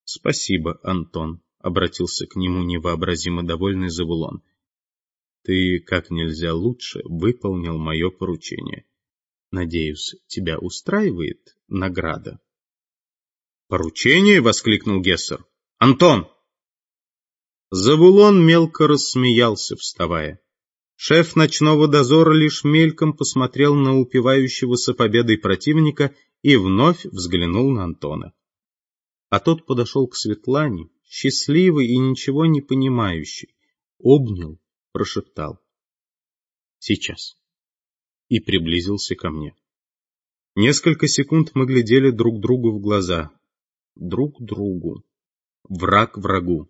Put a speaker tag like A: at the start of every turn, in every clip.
A: Спасибо, Антон, — обратился к нему невообразимо довольный Завулон. Ты как нельзя лучше выполнил мое поручение. Надеюсь, тебя устраивает награда? Поручение? — воскликнул Гессер. Антон! Завулон мелко рассмеялся, вставая. Шеф ночного дозора лишь мельком посмотрел на упивающегося победой противника и вновь взглянул на Антона. А тот подошел к Светлане, счастливый и ничего не понимающий, обнял, прошептал: «Сейчас», и приблизился ко мне. Несколько секунд мы глядели друг другу в глаза. Друг другу. Враг врагу.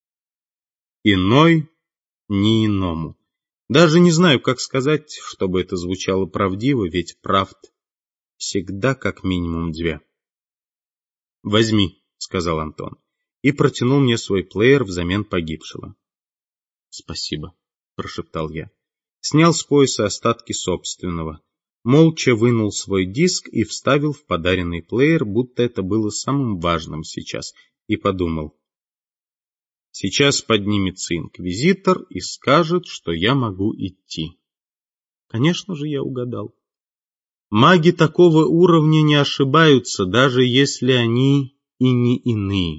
A: Иной не иному. Даже не знаю, как сказать, чтобы это звучало правдиво, ведь правд всегда как минимум две. «Возьми», — сказал Антон, и протянул мне свой плеер взамен погибшего. «Спасибо», — прошептал я. Снял с пояса остатки собственного. Молча вынул свой диск и вставил в подаренный плеер, будто это было самым важным сейчас, и подумал: сейчас поднимется инквизитор и скажет, что я могу идти. Конечно же, я угадал. Маги такого уровня не ошибаются, даже если они и не иные.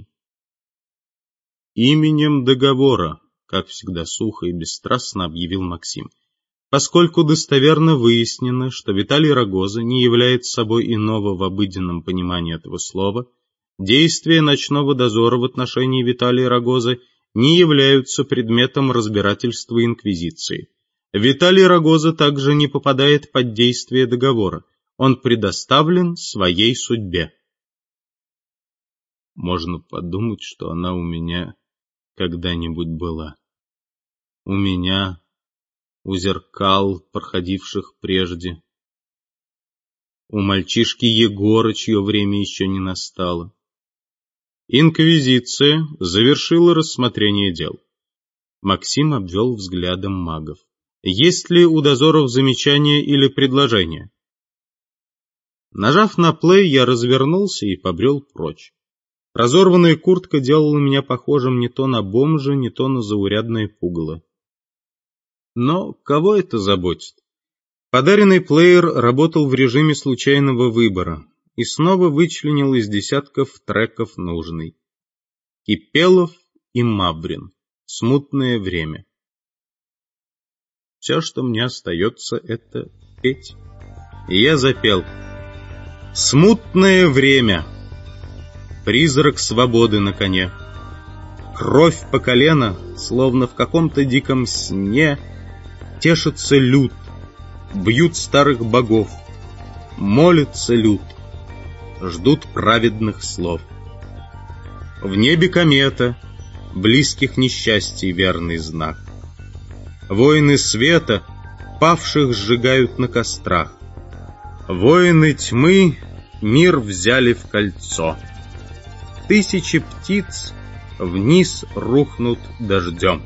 A: Именем договора, как всегда сухо и бесстрастно объявил Максим. Поскольку достоверно выяснено, что Виталий Рогоза не является собой иного в обыденном понимании этого слова, действия ночного дозора в отношении Виталия Рогозы не являются предметом разбирательства инквизиции. Виталий Рогоза также не попадает под действие договора, он предоставлен своей судьбе. Можно подумать, что она у меня когда-нибудь была. У меня... у зеркал, проходивших прежде. У мальчишки Егора, чье время еще не настало. Инквизиция завершила рассмотрение дел. Максим обвел взглядом магов. Есть ли у дозоров замечания или предложения? Нажав на плей, я развернулся и побрел прочь. Разорванная куртка делала меня похожим не то на бомжа, не то на заурядное пугало. Но кого это заботит? Подаренный плеер работал в режиме случайного выбора и снова вычленил из десятков треков нужный. Кипелов и Маврин. Смутное время. Все, что мне остается, это петь. И я запел. Смутное время. Призрак свободы на коне. Кровь по колено, словно в каком-то диком сне. Тешится люд, бьют старых богов, молятся люд, ждут праведных слов. В небе комета, близких несчастий верный знак. Воины света павших сжигают на кострах. Воины тьмы мир взяли в кольцо. Тысячи птиц вниз рухнут дождем.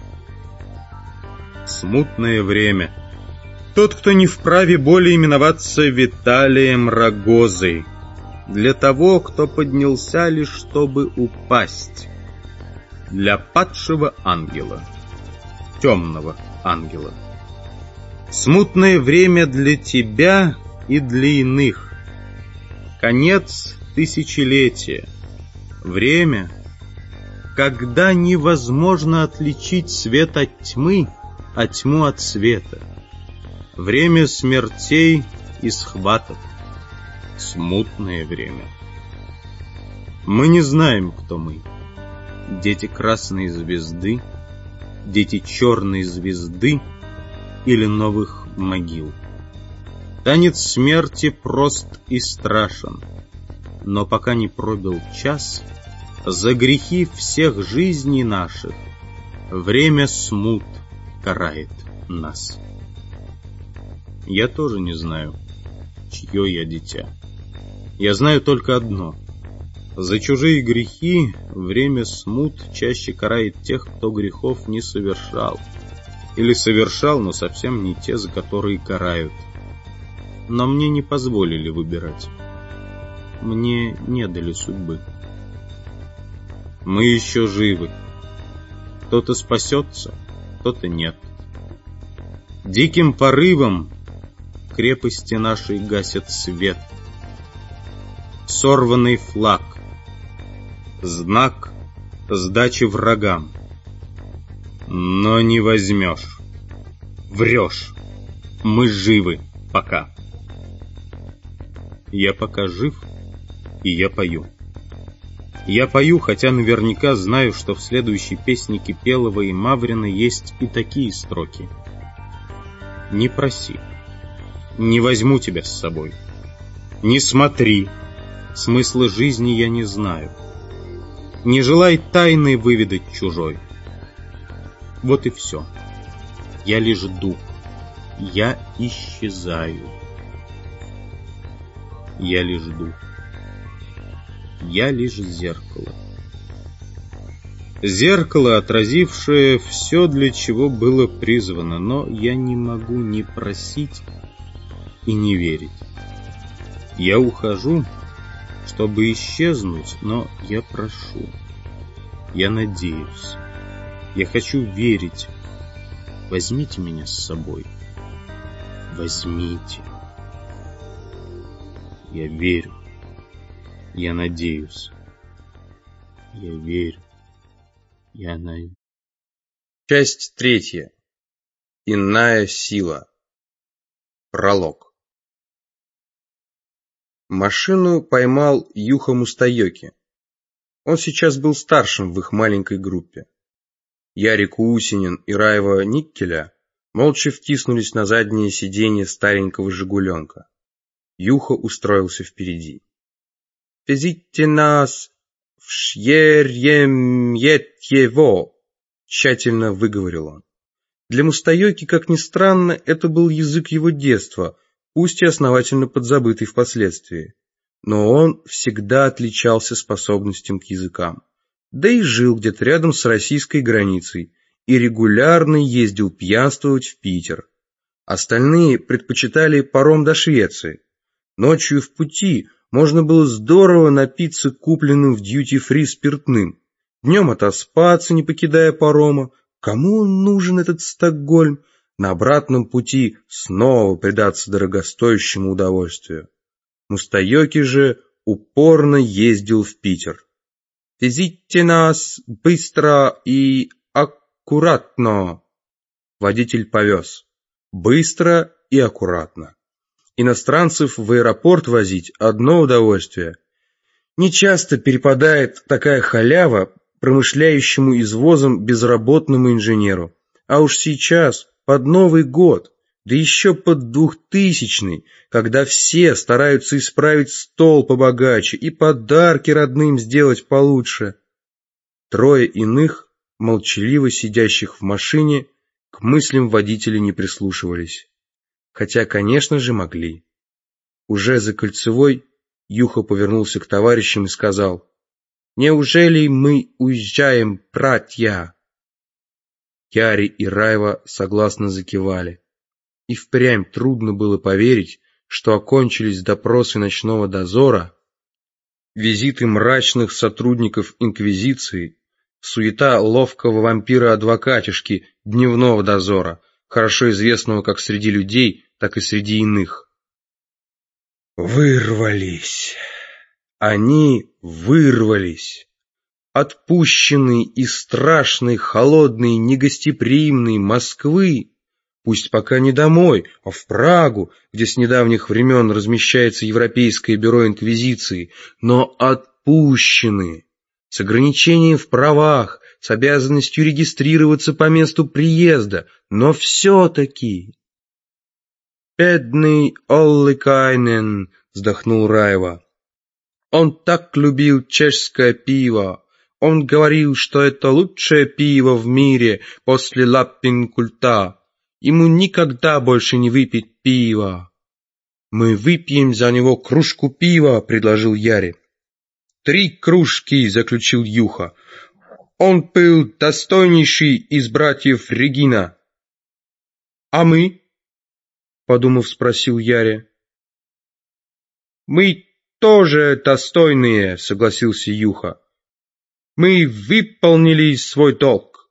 A: Смутное время. Тот, кто не вправе более именоваться Виталием Рогозой. Для того, кто поднялся лишь чтобы упасть. Для падшего ангела. Темного ангела. Смутное время для тебя и для иных. Конец тысячелетия. Время, когда невозможно отличить свет от тьмы, а тьму от света. Время смертей и схваток. Смутное время. Мы не знаем, кто мы. Дети красной звезды, дети черной звезды или новых могил. Танец смерти прост и страшен, но пока не пробил час, за грехи всех жизней наших время смут карает нас. Я тоже не знаю, чье я дитя. Я знаю только одно. За чужие грехи время смут чаще карает тех, кто грехов не совершал. Или совершал, но совсем не те, за которые карают. Но мне не позволили выбирать. Мне не дали судьбы. Мы еще живы. Кто-то спасется, кто-то нет. Диким порывом крепости нашей гасят свет. Сорванный флаг, знак сдачи врагам. Но не возьмешь. Врешь. Мы живы пока. Я пока жив, и я пою. Я пою, хотя наверняка знаю, что в следующей песне Кипелова и Маврина есть и такие строки. Не проси, не возьму тебя с собой. Не смотри, смысла жизни я не знаю. Не желай тайны выведать чужой. Вот и все. Я лишь дух, я исчезаю. Я лишь дух, я лишь зеркало. Зеркало, отразившее все, для чего было призвано, но я не могу ни просить и не верить. Я ухожу, чтобы исчезнуть, но я прошу, я надеюсь, я хочу верить. Возьмите меня с собой, возьмите. Я верю, я надеюсь, я верю, я надеюсь.
B: Часть 3. Иная сила. Пролог. Машину поймал Юха Мустайоки. Он сейчас был старшим в их маленькой группе. Ярик Усинин и Раева Никкеля молча втиснулись на заднее сиденье старенького «Жигуленка». Юха устроился впереди. «Везите нас в Шьерьемьетьево», — тщательно выговорил он. Для Мустайоки, как ни странно, это был язык его детства, пусть и основательно подзабытый впоследствии. Но он всегда отличался способностью к языкам. Да и жил где-то рядом с российской границей и регулярно ездил пьянствовать в Питер. Остальные предпочитали паром до Швеции. Ночью в пути можно было здорово напиться купленным в дьюти-фри спиртным, днем отоспаться, не покидая парома. Кому он нужен, этот Стокгольм? На обратном пути снова предаться дорогостоящему удовольствию. Мустайоки же упорно ездил в Питер. «Везите нас быстро и аккуратно». Водитель повез. Быстро и аккуратно. Иностранцев в аэропорт возить – одно удовольствие. Нечасто перепадает такая халява промышляющему извозом безработному инженеру. А уж сейчас, под Новый год, да еще под 2000-й, когда все стараются исправить стол побогаче и подарки родным сделать получше. Трое иных, молчаливо сидящих в машине, к мыслям водителя не прислушивались. Хотя, конечно же, могли. Уже за Кольцевой Юха повернулся к товарищам и сказал: «Неужели мы уезжаем, братья?» Яри и Раева согласно закивали. И впрямь трудно было поверить, что окончились допросы ночного дозора, визиты мрачных сотрудников инквизиции, суета ловкого вампира-адвокатишки дневного дозора, хорошо известного как среди людей, так и среди иных. Вырвались. Они вырвались. Отпущенные из страшной, холодной, негостеприимной Москвы, пусть пока не домой, а в Прагу, где с недавних времен размещается Европейское бюро инквизиции, но отпущены, с ограничением в правах, с обязанностью регистрироваться по месту приезда, но все-таки... «Бедный Олликайнен», — вздохнул Раева. «Он так любил чешское пиво. Он говорил, что это лучшее пиво в мире после Лаппин-культа. Ему никогда больше не выпить пива». «Мы выпьем за него кружку пива», — предложил Яри. «3 кружки», — заключил Юха. «Он был достойнейший из братьев Регина». «А мы?» — подумав, спросил Яри. «Мы тоже достойные», — согласился Юха. Мы выполнили свой долг.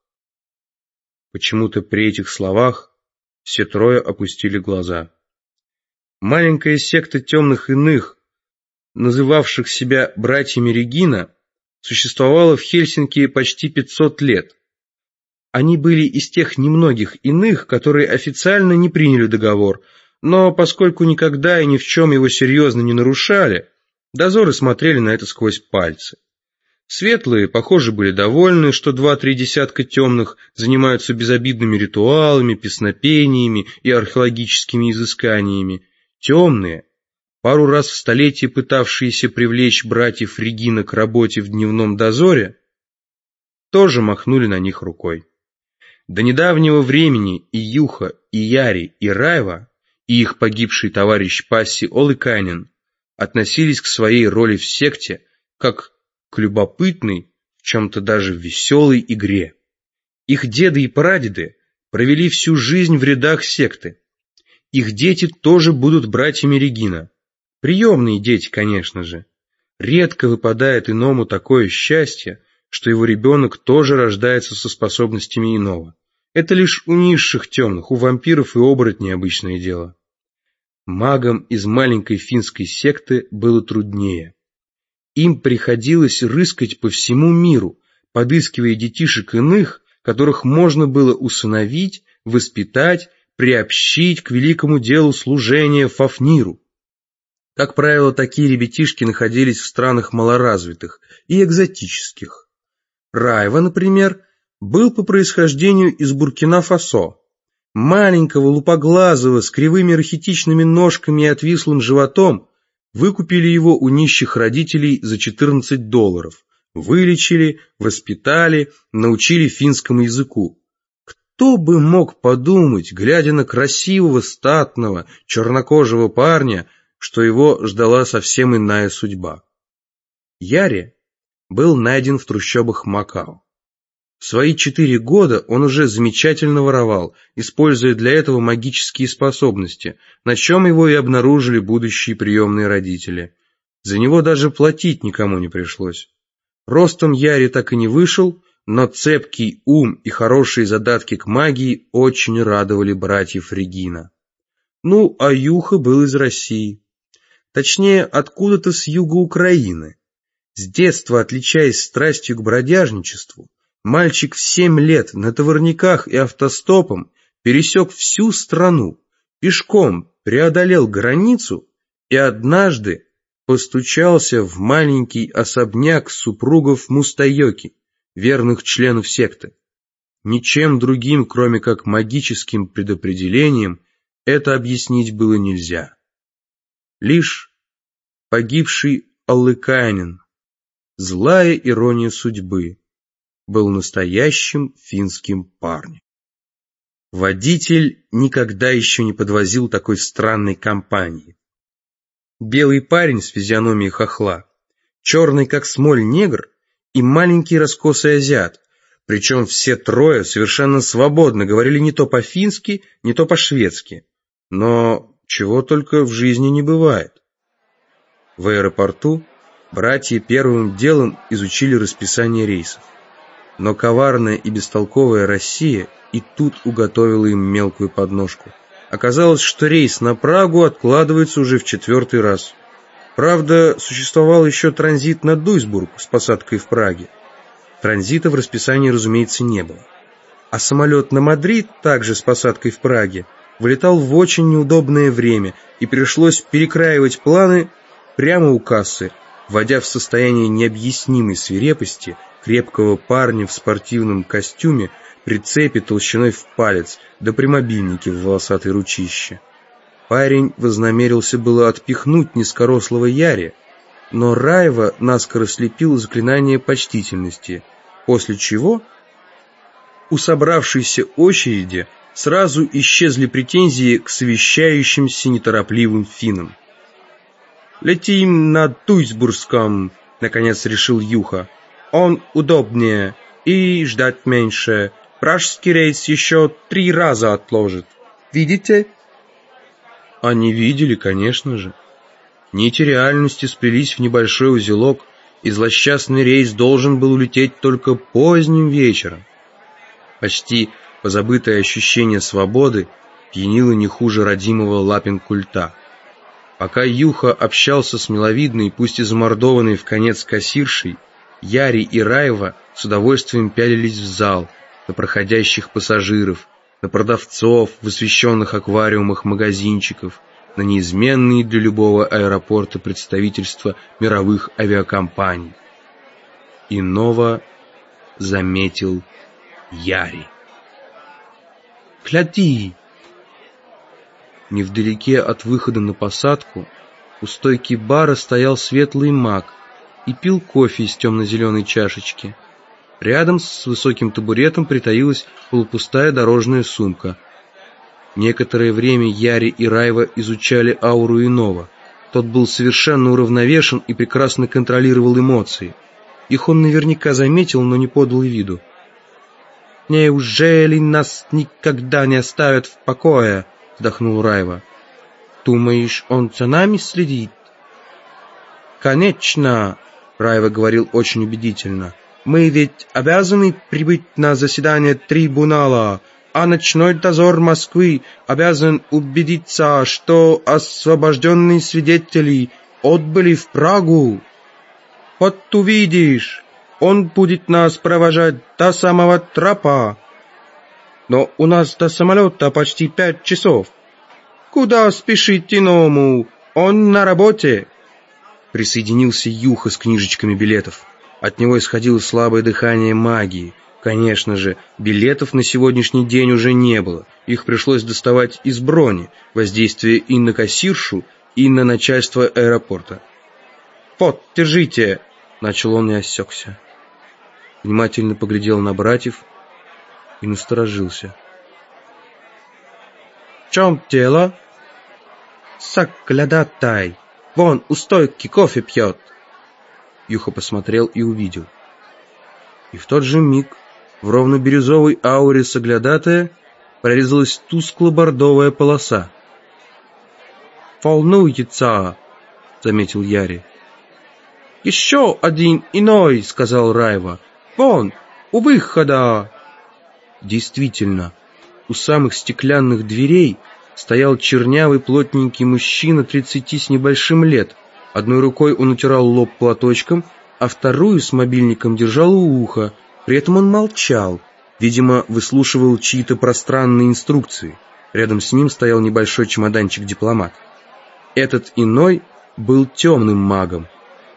B: Почему-то при этих словах все трое опустили глаза. Маленькая секта темных иных, называвших себя братьями Регина, существовала в Хельсинки почти 500 лет. Они были из тех немногих иных, которые официально не приняли договор, но поскольку никогда и ни в чем его серьезно не нарушали, дозоры смотрели на это сквозь пальцы. Светлые, похоже, были довольны, что 2-3 десятка темных занимаются безобидными ритуалами, песнопениями и археологическими изысканиями. Темные, пару раз в столетие пытавшиеся привлечь братьев Регина к работе в дневном дозоре, тоже махнули на них рукой. До недавнего времени и Юха, и Яри, и Райва, и их погибший товарищ Пасси Олыканин относились к своей роли в секте как к любопытной, в чем-то даже веселой игре. Их деды и прадеды провели всю жизнь в рядах секты. Их дети тоже будут братьями Регина. Приемные дети, конечно же. Редко выпадает иному такое счастье, что его ребенок тоже рождается со способностями иного. Это лишь у низших темных, у вампиров и оборотней обычное дело. Магам из маленькой финской секты было труднее. Им приходилось рыскать по всему миру, подыскивая детишек иных, которых можно было усыновить, воспитать, приобщить к великому делу служения Фафниру. Как правило, такие ребятишки находились в странах малоразвитых и экзотических. Райва, например, был по происхождению из Буркина-Фасо. Маленького, лупоглазого, с кривыми рахитичными ножками и отвислым животом, выкупили его у нищих родителей за $14. Вылечили, воспитали, научили финскому языку. Кто бы мог подумать, глядя на красивого, статного, чернокожего парня, что его ждала совсем иная судьба. Яри был найден в трущобах Макао. В свои 4 года он уже замечательно воровал, используя для этого магические способности, на чем его и обнаружили будущие приемные родители. За него даже платить никому не пришлось. Ростом Яри так и не вышел, но цепкий ум и хорошие задатки к магии очень радовали братьев Регина. Ну, а Юха был из России. Точнее, откуда-то с юга Украины. С детства, отличаясь страстью к бродяжничеству, мальчик в 7 лет на товарниках и автостопом пересек всю страну, пешком преодолел границу и однажды постучался в маленький особняк супругов Мустайоки, верных членов секты. Ничем другим, кроме как магическим предопределением, это объяснить было нельзя. Лишь погибший Олыканин, злая ирония судьбы, был настоящим финским парнем. Водитель никогда еще не подвозил такой странной компании. Белый парень с физиономией хохла, черный как смоль негр и маленький раскосый азиат, причем все трое совершенно свободно говорили не то по-фински, не то по-шведски, но чего только в жизни не бывает. В аэропорту братья первым делом изучили расписание рейсов. Но коварная и бестолковая Россия и тут уготовила им мелкую подножку. Оказалось, что рейс на Прагу откладывается уже в 4-й раз. Правда, существовал еще транзит на Дуйсбург с посадкой в Праге. Транзита в расписании, разумеется, не было. А самолет на Мадрид, также с посадкой в Праге, вылетал в очень неудобное время, и пришлось перекраивать планы прямо у кассы, вводя в состояние необъяснимой свирепости крепкого парня в спортивном костюме при цепи толщиной в палец, да при мобильнике в волосатой ручище. Парень вознамерился было отпихнуть низкорослого Яри, но Райва наскоро слепил заклинание почтительности, после чего у собравшейся очереди сразу исчезли претензии к совещающимся неторопливым финнам. «Летим на Дуйсбургском», — наконец решил Юха. «Он удобнее и ждать меньше. Пражский рейс еще 3 раза отложит. Видите?» Они видели, конечно же. Нити реальности сплелись в небольшой узелок, и злосчастный рейс должен был улететь только поздним вечером. Почти позабытое ощущение свободы пьянило не хуже родимого лапин-культа. Пока Юха общался с миловидной, пусть и замордованной вконец кассиршей, Яри и Раева с удовольствием пялились в зал, на проходящих пассажиров, на продавцов в освещенных аквариумах магазинчиков, на неизменные для любого аэропорта представительства мировых авиакомпаний. Иного заметил Яри. «Гляди!» Невдалеке от выхода на посадку у стойки бара стоял светлый маг и пил кофе из темно-зеленой чашечки. Рядом с высоким табуретом притаилась полупустая дорожная сумка. Некоторое время Яри и Раева изучали ауру иного. Тот был совершенно уравновешен и прекрасно контролировал эмоции. Их он наверняка заметил, но не подал виду. «Неужели нас никогда не оставят в покое?» — вздохнул Раева. «Думаешь, он за нами следит?» «Конечно!» — Раева говорил очень убедительно. «Мы ведь обязаны прибыть на заседание трибунала, а ночной дозор Москвы обязан убедиться, что освобожденные свидетели отбыли в Прагу. Вот увидишь, он будет нас провожать до самого трапа. Но у нас до самолета почти 5 часов. Куда спешить иному? Он на работе». Присоединился Юха с книжечками билетов. От него исходило слабое дыхание магии. Конечно же, билетов на сегодняшний день уже не было. Их пришлось доставать из брони, воздействие и на кассиршу, и на начальство аэропорта. «Вот, держите!» — начал он и осекся. Внимательно поглядел на братьев и насторожился. «В чем дело?» «Соглядатай! Вон, у стойки кофе пьет!» Юха посмотрел и увидел. И в тот же миг в ровно бирюзовой ауре соглядатая прорезалась тускло-бордовая полоса. «Волнуется!» — заметил Яри. «Еще один иной!» — сказал Раева. «Вон, у выхода!» Действительно, у самых стеклянных дверей стоял чернявый плотненький мужчина 30 с небольшим лет. Одной рукой он утирал лоб платочком, а вторую с мобильником держал у уха. При этом он молчал, видимо, выслушивал чьи-то пространные инструкции. Рядом с ним стоял небольшой чемоданчик-дипломат. Этот иной был темным магом.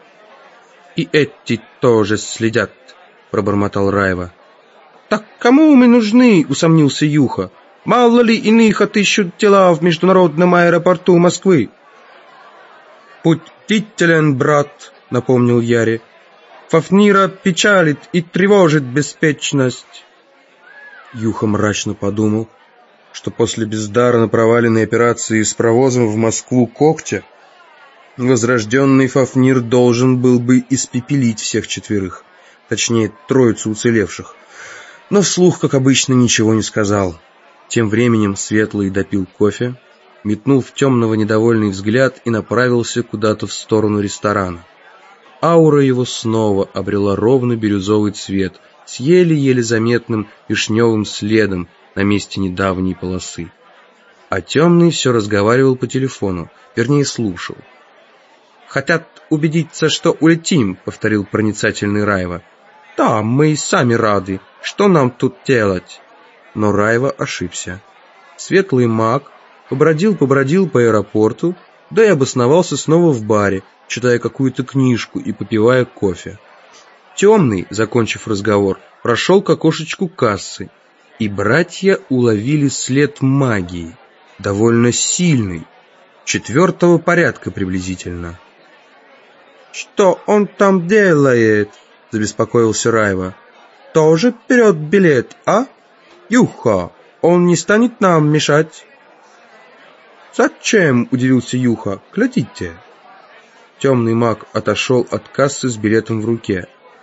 B: «И эти тоже следят», — пробормотал Раева. «Так кому мы нужны?» — усомнился Юха. «Мало ли иных отыщут тела в международном аэропорту Москвы». «Будь бдителен, брат», — напомнил Яри. «Фафнира печалит и тревожит беспечность». Юха мрачно подумал, что после бездарно проваленной операции с провозом в Москву когтя возрожденный Фафнир должен был бы испепелить всех четверых, точнее, троицу уцелевших. Но вслух, как обычно, ничего не сказал. Тем временем Светлый допил кофе, метнул в темного недовольный взгляд и направился куда-то в сторону ресторана. Аура его снова обрела ровно бирюзовый цвет с еле-еле заметным вишневым следом на месте недавней полосы. А темный все разговаривал по телефону, вернее слушал. «Хотят убедиться, что улетим», — повторил проницательный Раева. «Да, мы и сами рады. Что нам тут делать?» Но Раева ошибся. Светлый маг побродил по аэропорту, да и обосновался снова в баре, читая какую-то книжку и попивая кофе. Темный, закончив разговор, прошел к окошечку кассы, и братья уловили след магии, довольно сильный, 4-го порядка приблизительно. «Что он там делает?» — забеспокоился Раева. «Тоже берет билет, а? Юха, он не станет нам мешать?» «Зачем?» — удивился Юха. «Глядите». Темный маг отошел от кассы с билетом в руке.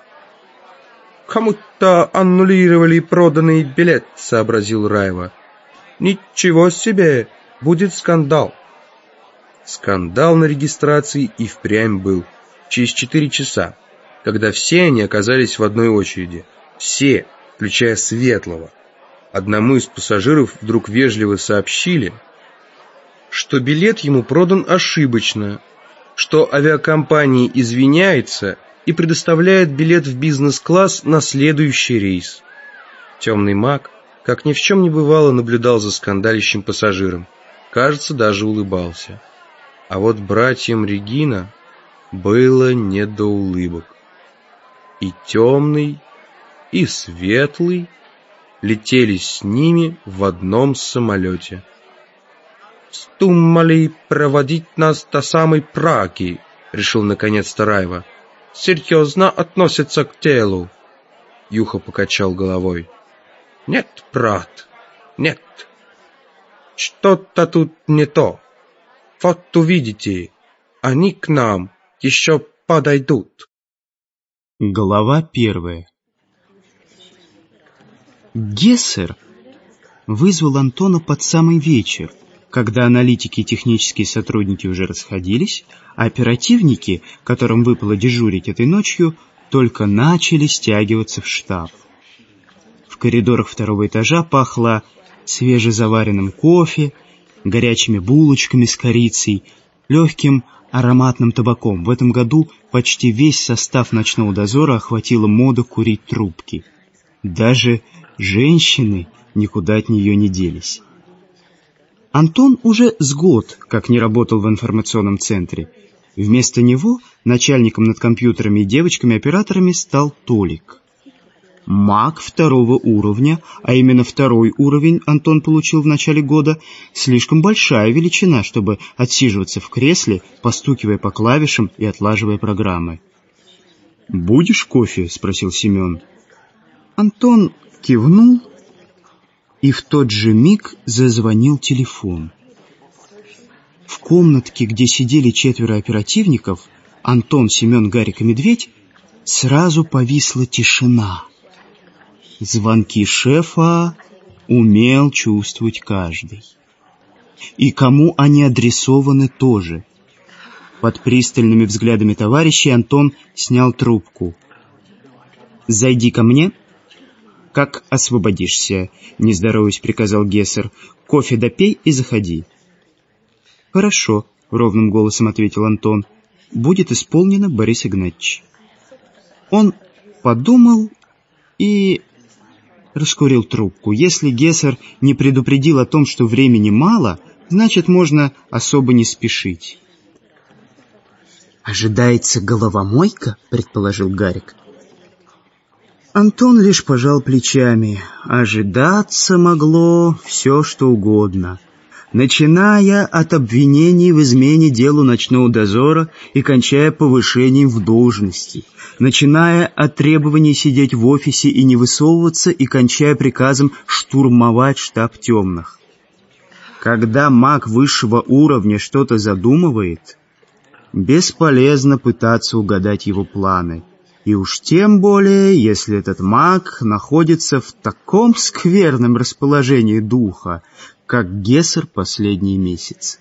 B: «Кому-то аннулировали проданный билет», — сообразил Раева. «Ничего себе! Будет скандал». Скандал на регистрации и впрямь был. Через 4 часа. когда все они оказались в одной очереди. Все, включая Светлого. Одному из пассажиров вдруг вежливо сообщили, что билет ему продан ошибочно, что авиакомпания извиняется и предоставляет билет в бизнес-класс на следующий рейс. Темный маг, как ни в чем не бывало, наблюдал за скандалящим пассажиром. Кажется, даже улыбался. А вот братьям Регина было не до улыбок. И темный, и светлый летели с ними в одном самолете. «Вздумали проводить нас до самой Праги», — решил наконец-то Райва. «Серьезно относятся к делу». Юха покачал головой. «Нет, брат, нет. Что-то тут не то. Вот увидите, они к нам еще подойдут».
A: Глава 1. Гессер вызвал Антона под самый вечер, когда аналитики и технические сотрудники уже расходились, а оперативники, которым выпало дежурить этой ночью, только начали стягиваться в штаб. В коридорах второго этажа пахло свежезаваренным кофе, горячими булочками с корицей, легким ароматным табаком. В этом году почти весь состав ночного дозора охватила мода курить трубки. Даже женщины никуда от нее не делись. Антон уже с год как не работал в информационном центре. Вместо него начальником над компьютерами и девочками-операторами стал Толик. Маг второго уровня, а именно второй уровень Антон получил в начале года, слишком большая величина, чтобы отсиживаться в кресле, постукивая по клавишам и отлаживая программы. «Будешь кофе?» — спросил Семен. Антон кивнул, и в тот же миг зазвонил телефон. В комнатке, где сидели 4 оперативников, Антон, Семен, Гарик и Медведь, сразу повисла тишина. Звонки шефа умел чувствовать каждый. И кому они адресованы тоже. Под пристальными взглядами товарищей Антон снял трубку. «Зайди ко мне, как освободишься», — не здороваясь, приказал Гессер. «Кофе допей и заходи». «Хорошо», — ровным голосом ответил Антон. «Будет исполнено, Борис Игнатьевич». Он подумал и раскурил трубку. Если Гессер не предупредил о том, что времени мало, значит, можно особо не спешить. «Ожидается головомойка?» — предположил Гарик. Антон лишь пожал плечами. Ожидаться могло все, что угодно, начиная от обвинений в измене делу ночного дозора и кончая повышением в должности, начиная от требований сидеть в офисе и не высовываться и кончая приказом штурмовать штаб темных. Когда маг высшего уровня что-то задумывает, бесполезно пытаться угадать его планы. И уж тем более, если этот маг находится в таком скверном расположении духа, как Гессер последние месяцы.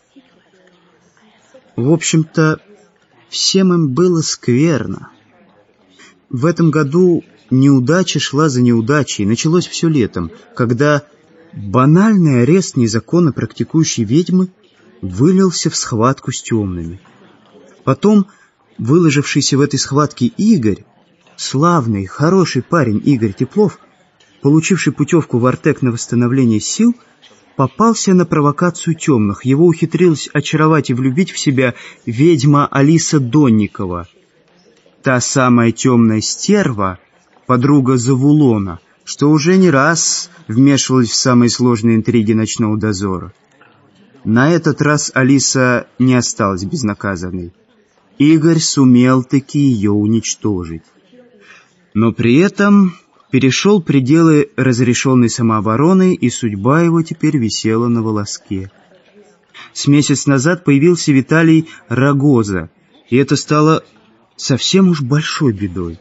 A: В общем-то, всем им было скверно. В этом году неудача шла за неудачей. Началось все летом, когда банальный арест незаконно практикующей ведьмы вылился в схватку с темными. Потом выложившийся в этой схватке Игорь, славный, хороший парень Игорь Теплов, получивший путевку в Артек на восстановление сил, попался на провокацию темных. Его ухитрилась очаровать и влюбить в себя ведьма Алиса Донникова. Та самая темная стерва, подруга Завулона, что уже не раз вмешивалась в самые сложные интриги ночного дозора. На этот раз Алиса не осталась безнаказанной. Игорь сумел-таки ее уничтожить. Но при этом перешел пределы разрешенной самообороны, и судьба его теперь висела на волоске. С месяц назад появился Виталий Рогоза, и это стало совсем уж большой бедой.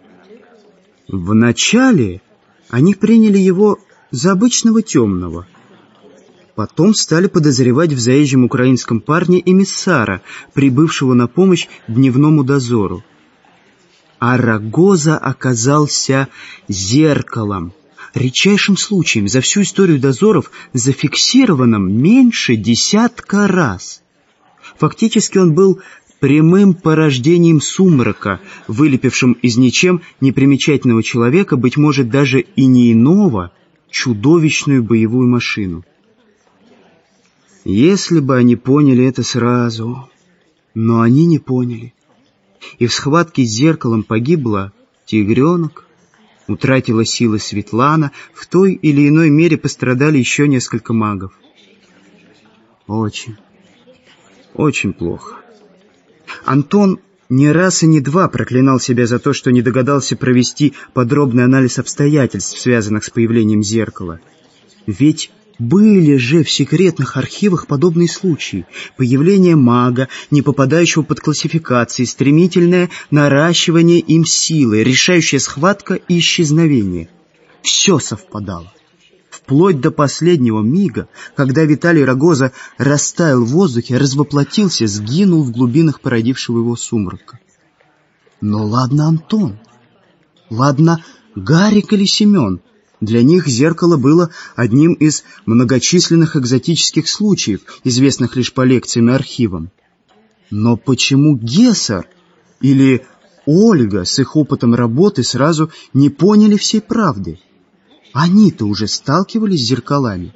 A: Вначале они приняли его за обычного темного. Потом стали подозревать в заезжем украинском парне эмиссара, прибывшего на помощь дневному дозору.
C: А Рагоза оказался зеркалом. Редчайшим случаем за всю историю дозоров, зафиксированным меньше 10 раз. Фактически он был прямым порождением сумрака, вылепившим из ничем непримечательного человека, быть может, даже и не иного, чудовищную боевую машину. Если бы они поняли это сразу, но они не поняли. И в схватке с зеркалом погибла тигренок, утратила силы Светлана, в той или иной мере пострадали еще несколько магов. Очень, очень плохо. Антон не раз и не два проклинал себя за то, что не догадался провести подробный анализ обстоятельств, связанных с появлением зеркала. Ведь были же в секретных архивах подобные случаи. Появление мага, не попадающего под классификации, стремительное наращивание им силы, решающая схватка и исчезновение. Все совпадало. Вплоть до последнего мига, когда Виталий Рагоза растаял в воздухе, развоплотился, сгинул в глубинах породившего его сумрака. Но ладно Антон, ладно Гарик или Семен, для них зеркало было одним из многочисленных экзотических случаев, известных лишь по лекциям и архивам. Но почему Гессер или Ольга с их опытом работы сразу не поняли всей правды? Они-то уже сталкивались с зеркалами.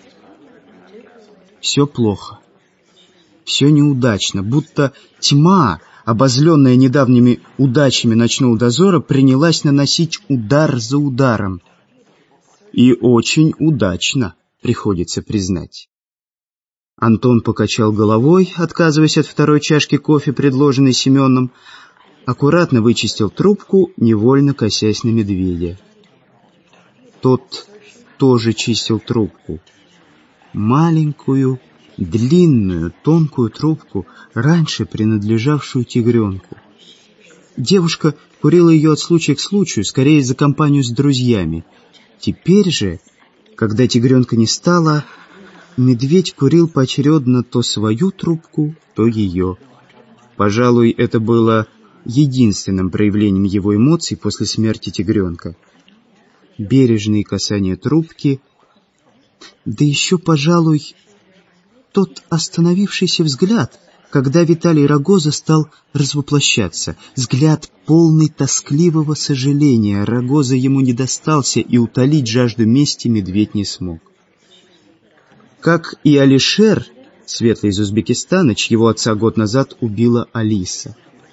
C: Все плохо, все неудачно, будто тьма, обозленная недавними удачами ночного дозора, принялась наносить удар за ударом. И очень удачно, приходится признать. Антон покачал головой, отказываясь от второй чашки кофе, предложенной Семеном, аккуратно вычистил трубку, невольно косясь на медведя. Тот тоже чистил трубку. Маленькую, длинную, тонкую трубку, раньше принадлежавшую тигренку. Девушка курила ее от случая к случаю, скорее за компанию с друзьями. Теперь же, когда тигренка не стало, медведь курил поочередно то свою трубку, то ее. Пожалуй, это было единственным проявлением его эмоций после смерти тигренка. Бережные касания трубки, да еще, пожалуй, тот остановившийся взгляд, когда Виталий Рагоза стал развоплощаться. Взгляд полный тоскливого сожаления. Рагоза ему не достался, и утолить жажду мести медведь не смог. Как и Алишер, светлый из Узбекистана, чьего отца год назад убила Алиса.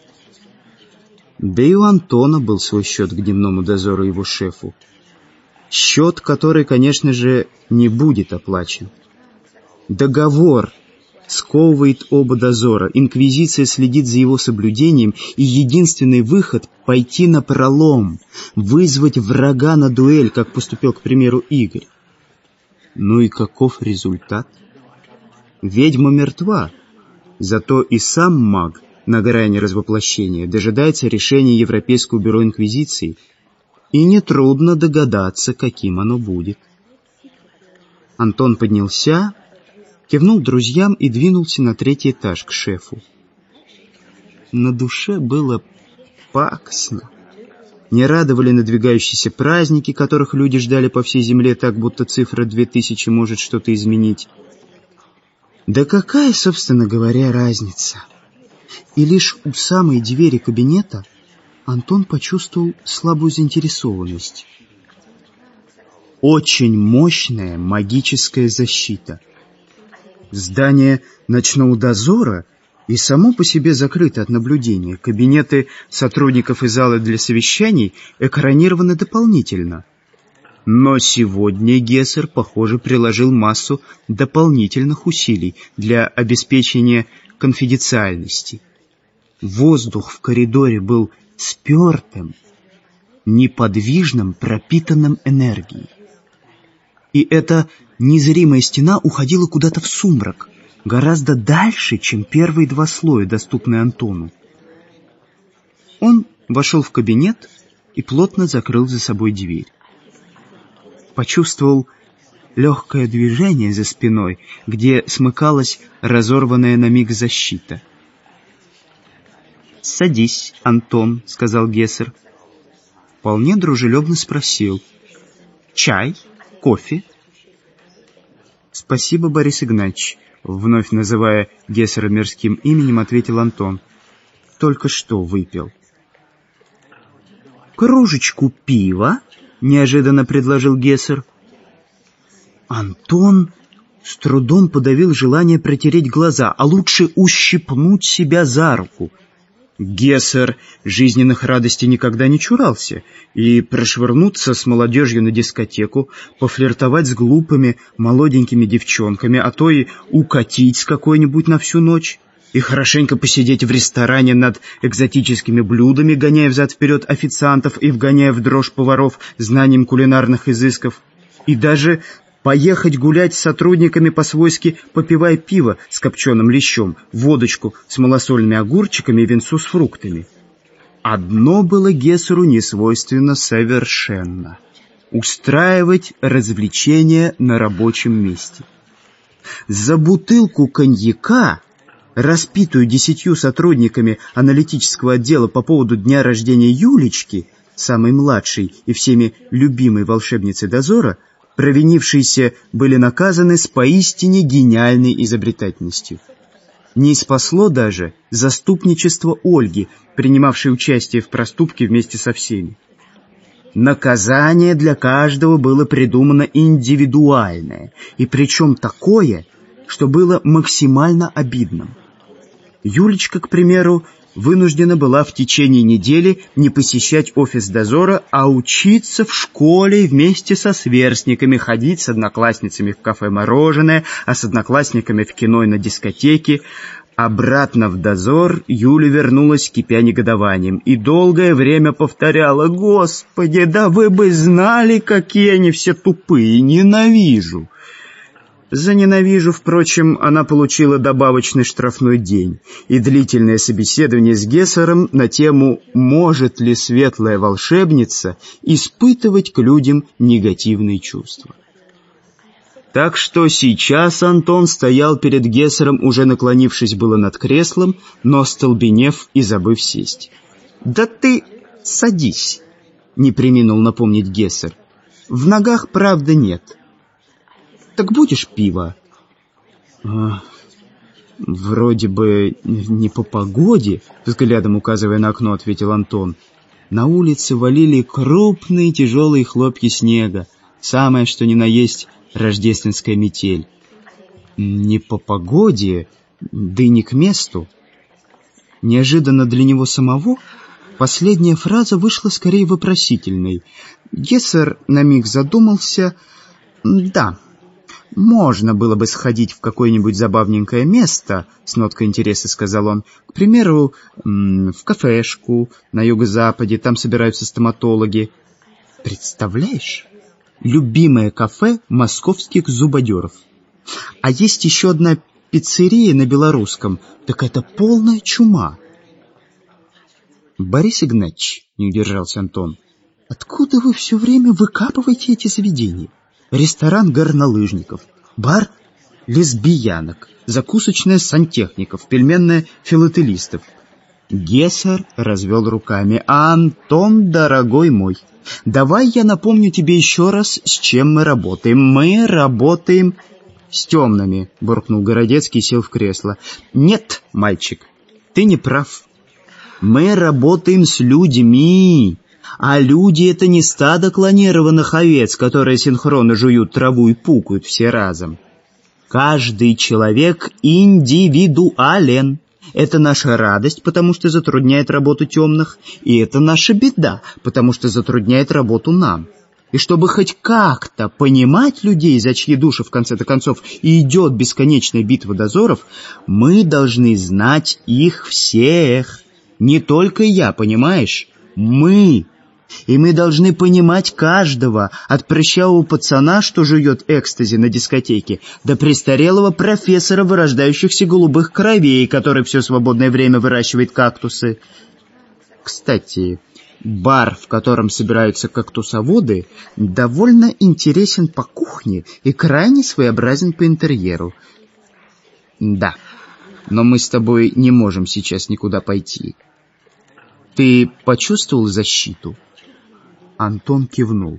C: Да и у Антона был свой счет к дневному дозору и его шефу. Счет, который, конечно же, не будет оплачен. Договор сковывает оба дозора, инквизиция следит за его соблюдением, и единственный выход — пойти напролом, вызвать врага на дуэль, как поступил, к примеру, Игорь. Ну и каков результат? Ведьма мертва, зато и сам маг на грани развоплощения дожидается решения Европейского бюро инквизиции, и нетрудно догадаться, каким оно будет. Антон поднялся, кивнул друзьям и двинулся на 3-й этаж к шефу. На душе было пакостно. Не радовали надвигающиеся праздники, которых люди ждали по всей земле так, будто цифра 2000 может что-то изменить. Да какая, собственно говоря, разница? И лишь у самой двери кабинета Антон почувствовал слабую заинтересованность. Очень мощная магическая защита. Здание ночного дозора и само по себе закрыто от наблюдения. Кабинеты сотрудников и залы для совещаний экранированы дополнительно. Но сегодня Гессер, похоже, приложил массу дополнительных усилий для обеспечения конфиденциальности. Воздух в коридоре был спертым, неподвижным, пропитанным энергией. И эта незримая стена уходила куда-то в сумрак, гораздо дальше, чем первые 2 слоя, доступные Антону. Он вошел в кабинет и плотно закрыл за собой дверь. Почувствовал легкое движение за спиной, где смыкалась разорванная на миг защита. «Садись, Антон», — сказал Гессер. Вполне дружелюбно спросил: «Чай? Кофе?» «Спасибо, Борис Игнатьевич», — вновь называя Гессера мирским именем, ответил Антон. «Только что выпил». «Кружечку пива?» — неожиданно предложил Гессер. Антон с трудом подавил желание протереть глаза, а лучше ущипнуть себя за руку. Гессер жизненных радостей никогда не чурался, и прошвырнуться с молодежью на дискотеку, пофлиртовать с глупыми молоденькими девчонками, а то и укатить с какой-нибудь на всю ночь, и хорошенько посидеть в ресторане над экзотическими блюдами, гоняя взад-вперед официантов и вгоняя в дрожь поваров знанием кулинарных изысков, и даже поехать гулять с сотрудниками по-свойски, попивая пиво с копченым лещом, водочку с малосольными огурчиками и винцу с фруктами. Одно было Гессеру несвойственно совершенно — устраивать развлечения на рабочем месте. За бутылку коньяка, распитую 10 сотрудниками аналитического отдела по поводу дня рождения Юлечки, самой младшей и всеми любимой волшебницы дозора, провинившиеся были наказаны с поистине гениальной изобретательностью. Не спасло даже заступничество Ольги, принимавшей участие в проступке вместе со всеми. Наказание для каждого было придумано индивидуальное, и причем такое, что было максимально обидным. Юлечка, к примеру, вынуждена была в течение недели не посещать офис дозора, а учиться в школе вместе со сверстниками, ходить с одноклассницами в кафе «Мороженое», а с одноклассниками в кино и на дискотеке. Обратно в дозор Юля вернулась, кипя негодованием, и долгое время повторяла: «Господи, да вы бы знали, какие они все тупые, ненавижу!» За «ненавижу», впрочем, она получила добавочный штрафной день и длительное собеседование с Гессером на тему «Может ли светлая волшебница испытывать к людям негативные чувства?». Так что сейчас Антон стоял перед Гессером, уже наклонившись было над креслом, но остолбенев и забыв сесть. «Да ты садись», — не преминул напомнить Гессер. «В ногах, правда, нет. Так будешь пиво?» «Вроде бы не по погоде», — взглядом указывая на окно, ответил Антон. На улице валили крупные тяжелые хлопья снега, самое что ни на есть рождественская метель. «Не по погоде, да и не к месту». Неожиданно для него самого последняя фраза вышла скорее вопросительной. Гессер на миг задумался. «Да, можно было бы сходить в какое-нибудь забавненькое место», — с ноткой интереса сказал он. «К примеру, в кафешку на юго-западе, там собираются стоматологи». «Представляешь? Любимое кафе московских зубодеров. А есть еще одна пиццерия на Белорусском. Так это полная чума». «Борис Игнатьевич», — не удержался Антон, — «откуда вы все время выкапываете эти заведения? Ресторан горнолыжников, бар лесбиянок, закусочная сантехников, пельменная филателистов». Гессер развел руками. «Антон, дорогой мой, давай я напомню тебе еще раз, с чем мы работаем. Мы работаем с темными», — буркнул Городецкий и сел в кресло. «Нет, мальчик, ты не прав. Мы работаем с людьми. А люди — это не стадо клонированных овец, которые синхронно жуют траву и пукают все разом. Каждый человек индивидуален. Это наша радость, потому что затрудняет работу темных, и это наша беда, потому что затрудняет работу нам. И чтобы хоть как-то понимать людей, за чьи души, в конце-то концов, и идет бесконечная битва дозоров, мы должны знать их всех. Не только я, понимаешь? Мы. И мы должны понимать каждого, от прыщавого пацана, что жует экстази на дискотеке, до престарелого профессора вырождающихся голубых кровей, который все свободное время выращивает кактусы. Кстати, бар, в котором собираются кактусоводы, довольно интересен по кухне и крайне своеобразен по интерьеру. Да, но мы с тобой не можем сейчас никуда пойти. Ты почувствовал защиту? Антон кивнул.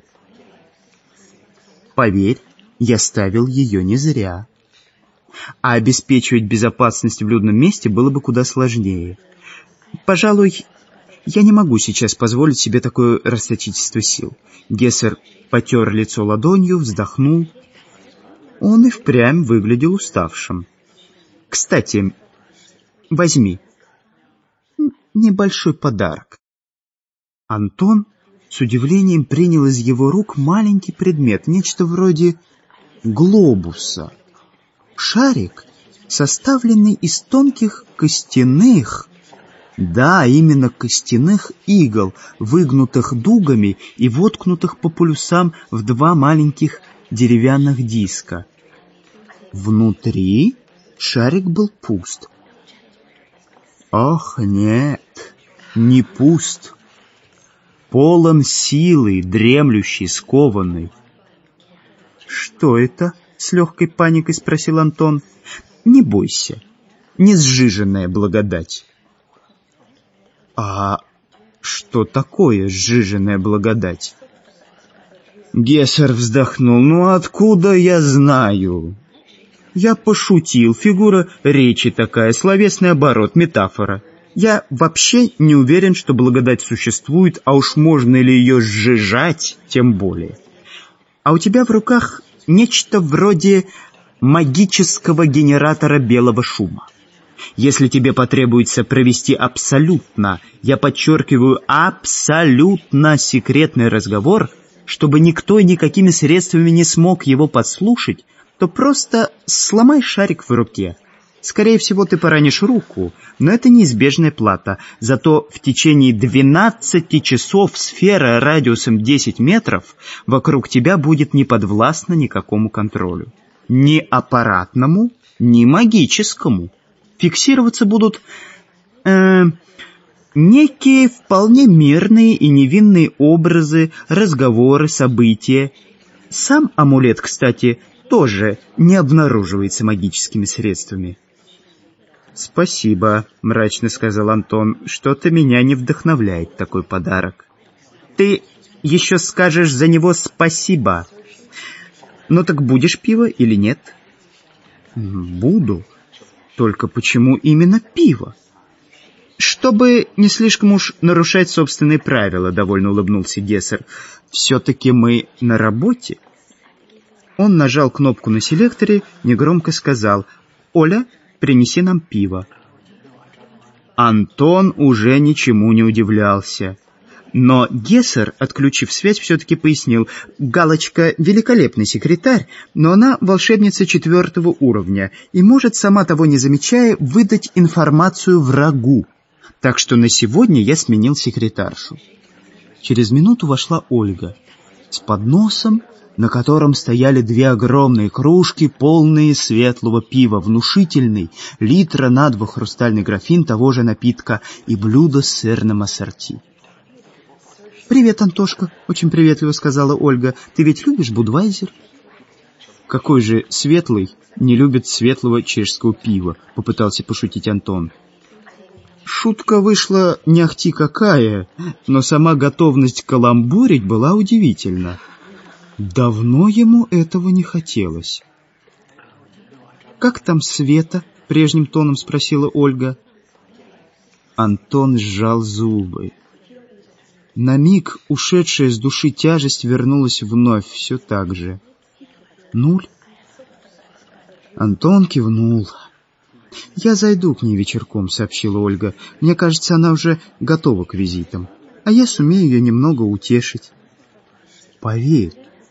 C: Поверь, я ставил ее не зря. А обеспечивать безопасность в людном месте было бы куда сложнее. Пожалуй, я не могу сейчас позволить себе такое расточительство сил. Гессер потер лицо ладонью, вздохнул. Он и впрямь выглядел уставшим. Кстати, возьми. Небольшой подарок. Антон с удивлением принял из его рук маленький предмет, нечто вроде глобуса. Шарик, составленный из тонких костяных, да, именно костяных игл, выгнутых дугами и воткнутых по полюсам в два маленьких деревянных диска. Внутри шарик был пуст. Ох, нет, не пуст. Полон силы, дремлющей, скованной. «Что это?» — с легкой паникой спросил Антон. «Не бойся, не сжиженная благодать». «А что такое сжиженная благодать?» Гессер вздохнул. «Ну откуда я знаю?» «Я пошутил, фигура речи такая, словесный оборот, метафора. Я вообще не уверен, что благодать существует, а уж можно ли ее сжижать, тем более. А у тебя в руках нечто вроде магического генератора белого шума. Если тебе потребуется провести абсолютно, я подчеркиваю, абсолютно секретный разговор, чтобы никто и никакими средствами не смог его подслушать, то просто сломай шарик в руке. Скорее всего, ты поранишь руку, но это неизбежная плата. Зато в течение 12 часов сфера радиусом 10 метров вокруг тебя будет не подвластна никакому контролю. Ни аппаратному, ни магическому. Фиксироваться будут некие вполне мирные и невинные образы, разговоры, события. Сам амулет, кстати, тоже не обнаруживается магическими средствами. «Спасибо», — мрачно сказал Антон, — «что-то меня не вдохновляет такой подарок». «Ты еще скажешь за него спасибо. Ну так будешь пиво или нет?» «Буду. Только почему именно пиво?» «Чтобы не слишком уж нарушать собственные правила», — довольно улыбнулся Гессер. «Все-таки мы на работе». Он нажал кнопку на селекторе, негромко сказал: «Оля, принеси нам пиво». Антон уже ничему не удивлялся. Но Гессер, отключив связь, все-таки пояснил: «Галочка — великолепный секретарь, но она волшебница 4-го уровня и может, сама того не замечая, выдать информацию врагу. Так что на сегодня я сменил секретаршу». Через минуту вошла Ольга с подносом, на котором стояли 2 огромные кружки, полные светлого пива, внушительный, литра на 2 хрустальный графин того же напитка и блюдо с сырным ассорти. «Привет, Антошка», — очень приветливо сказала Ольга. «Ты ведь любишь Будвайзер?» «Какой же светлый не любит светлого чешского пива?» — попытался пошутить Антон. Шутка вышла не ахти какая, но сама готовность каламбурить была удивительна. Давно ему этого не хотелось. «Как там Света?» — прежним тоном спросила Ольга. Антон сжал зубы. На миг ушедшая с души тяжесть вернулась вновь, все так же. 0. Антон кивнул. «Я зайду к ней вечерком», — сообщила Ольга. «Мне кажется, она уже готова к визитам, а я сумею ее немного утешить». «Поверь».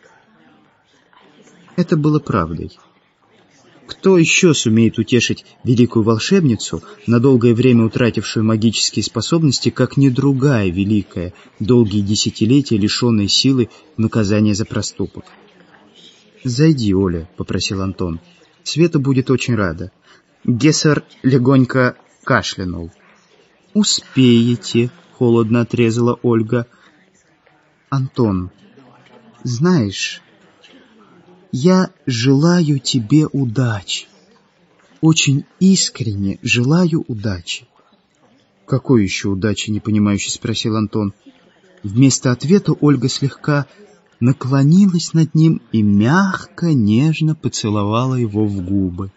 C: Это было правдой. Кто еще сумеет утешить великую волшебницу, на долгое время утратившую магические способности, как не другая великая, долгие десятилетия лишенная силы наказания за проступок? «Зайди, Оля», — попросил Антон. «Света будет очень рада». Гессер легонько кашлянул. «Успеете», — холодно отрезала Ольга. «Антон, знаешь, я желаю тебе удачи. Очень искренне желаю удачи. «Какой еще удачи?» — непонимающе спросил Антон. Вместо ответа Ольга слегка наклонилась над ним и мягко, нежно поцеловала его в губы.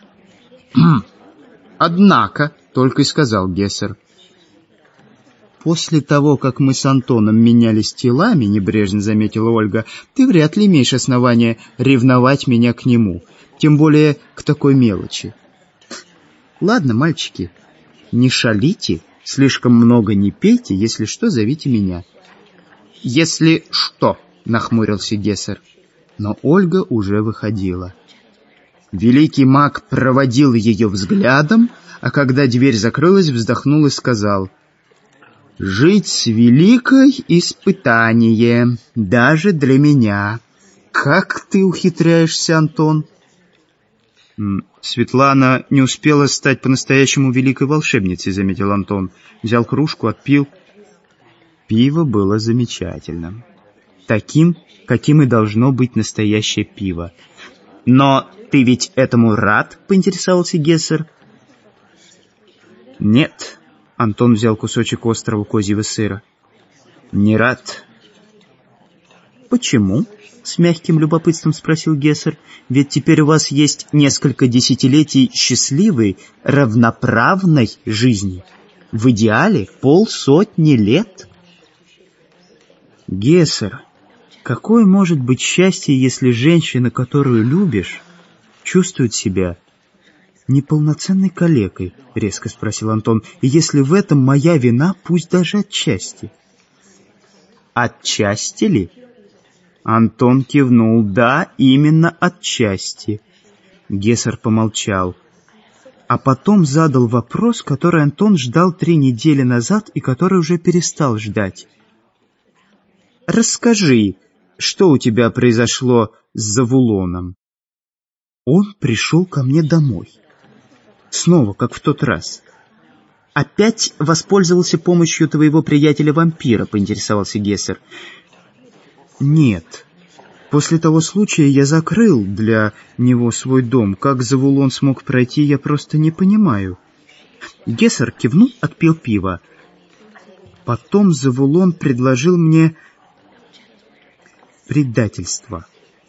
C: «Однако», — только и сказал Гессер. «После того, как мы с Антоном менялись телами, — небрежно заметила Ольга, — ты вряд ли имеешь основания ревновать меня к нему, тем более к такой мелочи. Ладно, мальчики, не шалите, слишком много не пейте, если что, зовите меня». «Если что?» — нахмурился Гессер. Но Ольга уже выходила. Великий маг проводил ее взглядом, а когда дверь закрылась, вздохнул и сказал: «Жить с великой — испытание, даже для меня. Как ты ухитряешься, Антон?» «Светлана не успела стать по-настоящему великой волшебницей», — заметил Антон. Взял кружку, отпил. Пиво было замечательным. Таким, каким и должно быть настоящее пиво. «Но ты ведь этому рад?» — поинтересовался Гессер. «Нет», — Антон взял кусочек острого козьего сыра. «Не рад». «Почему?» — с мягким любопытством спросил Гессер. «Ведь теперь у вас есть несколько десятилетий счастливой, равноправной жизни. В идеале 50 лет». «Гессер, какое может быть счастье, если женщина, которую любишь, чувствует себя неполноценной калекой?» — резко спросил Антон. «И если в этом моя вина, пусть даже отчасти». «Отчасти ли?» Антон кивнул. «Да, именно отчасти». Гессер помолчал, а потом задал вопрос, который Антон ждал 3 недели назад и который уже перестал ждать. «Расскажи, что у тебя произошло с Завулоном?» «Он пришел ко мне домой. Снова, как в тот раз». «Опять воспользовался помощью твоего приятеля-вампира?» — поинтересовался Гессер. «Нет. После того случая я закрыл для него свой дом. Как Завулон смог пройти, я просто не понимаю». Гессер кивнул, отпил пиво. «Потом Завулон предложил мне предательство.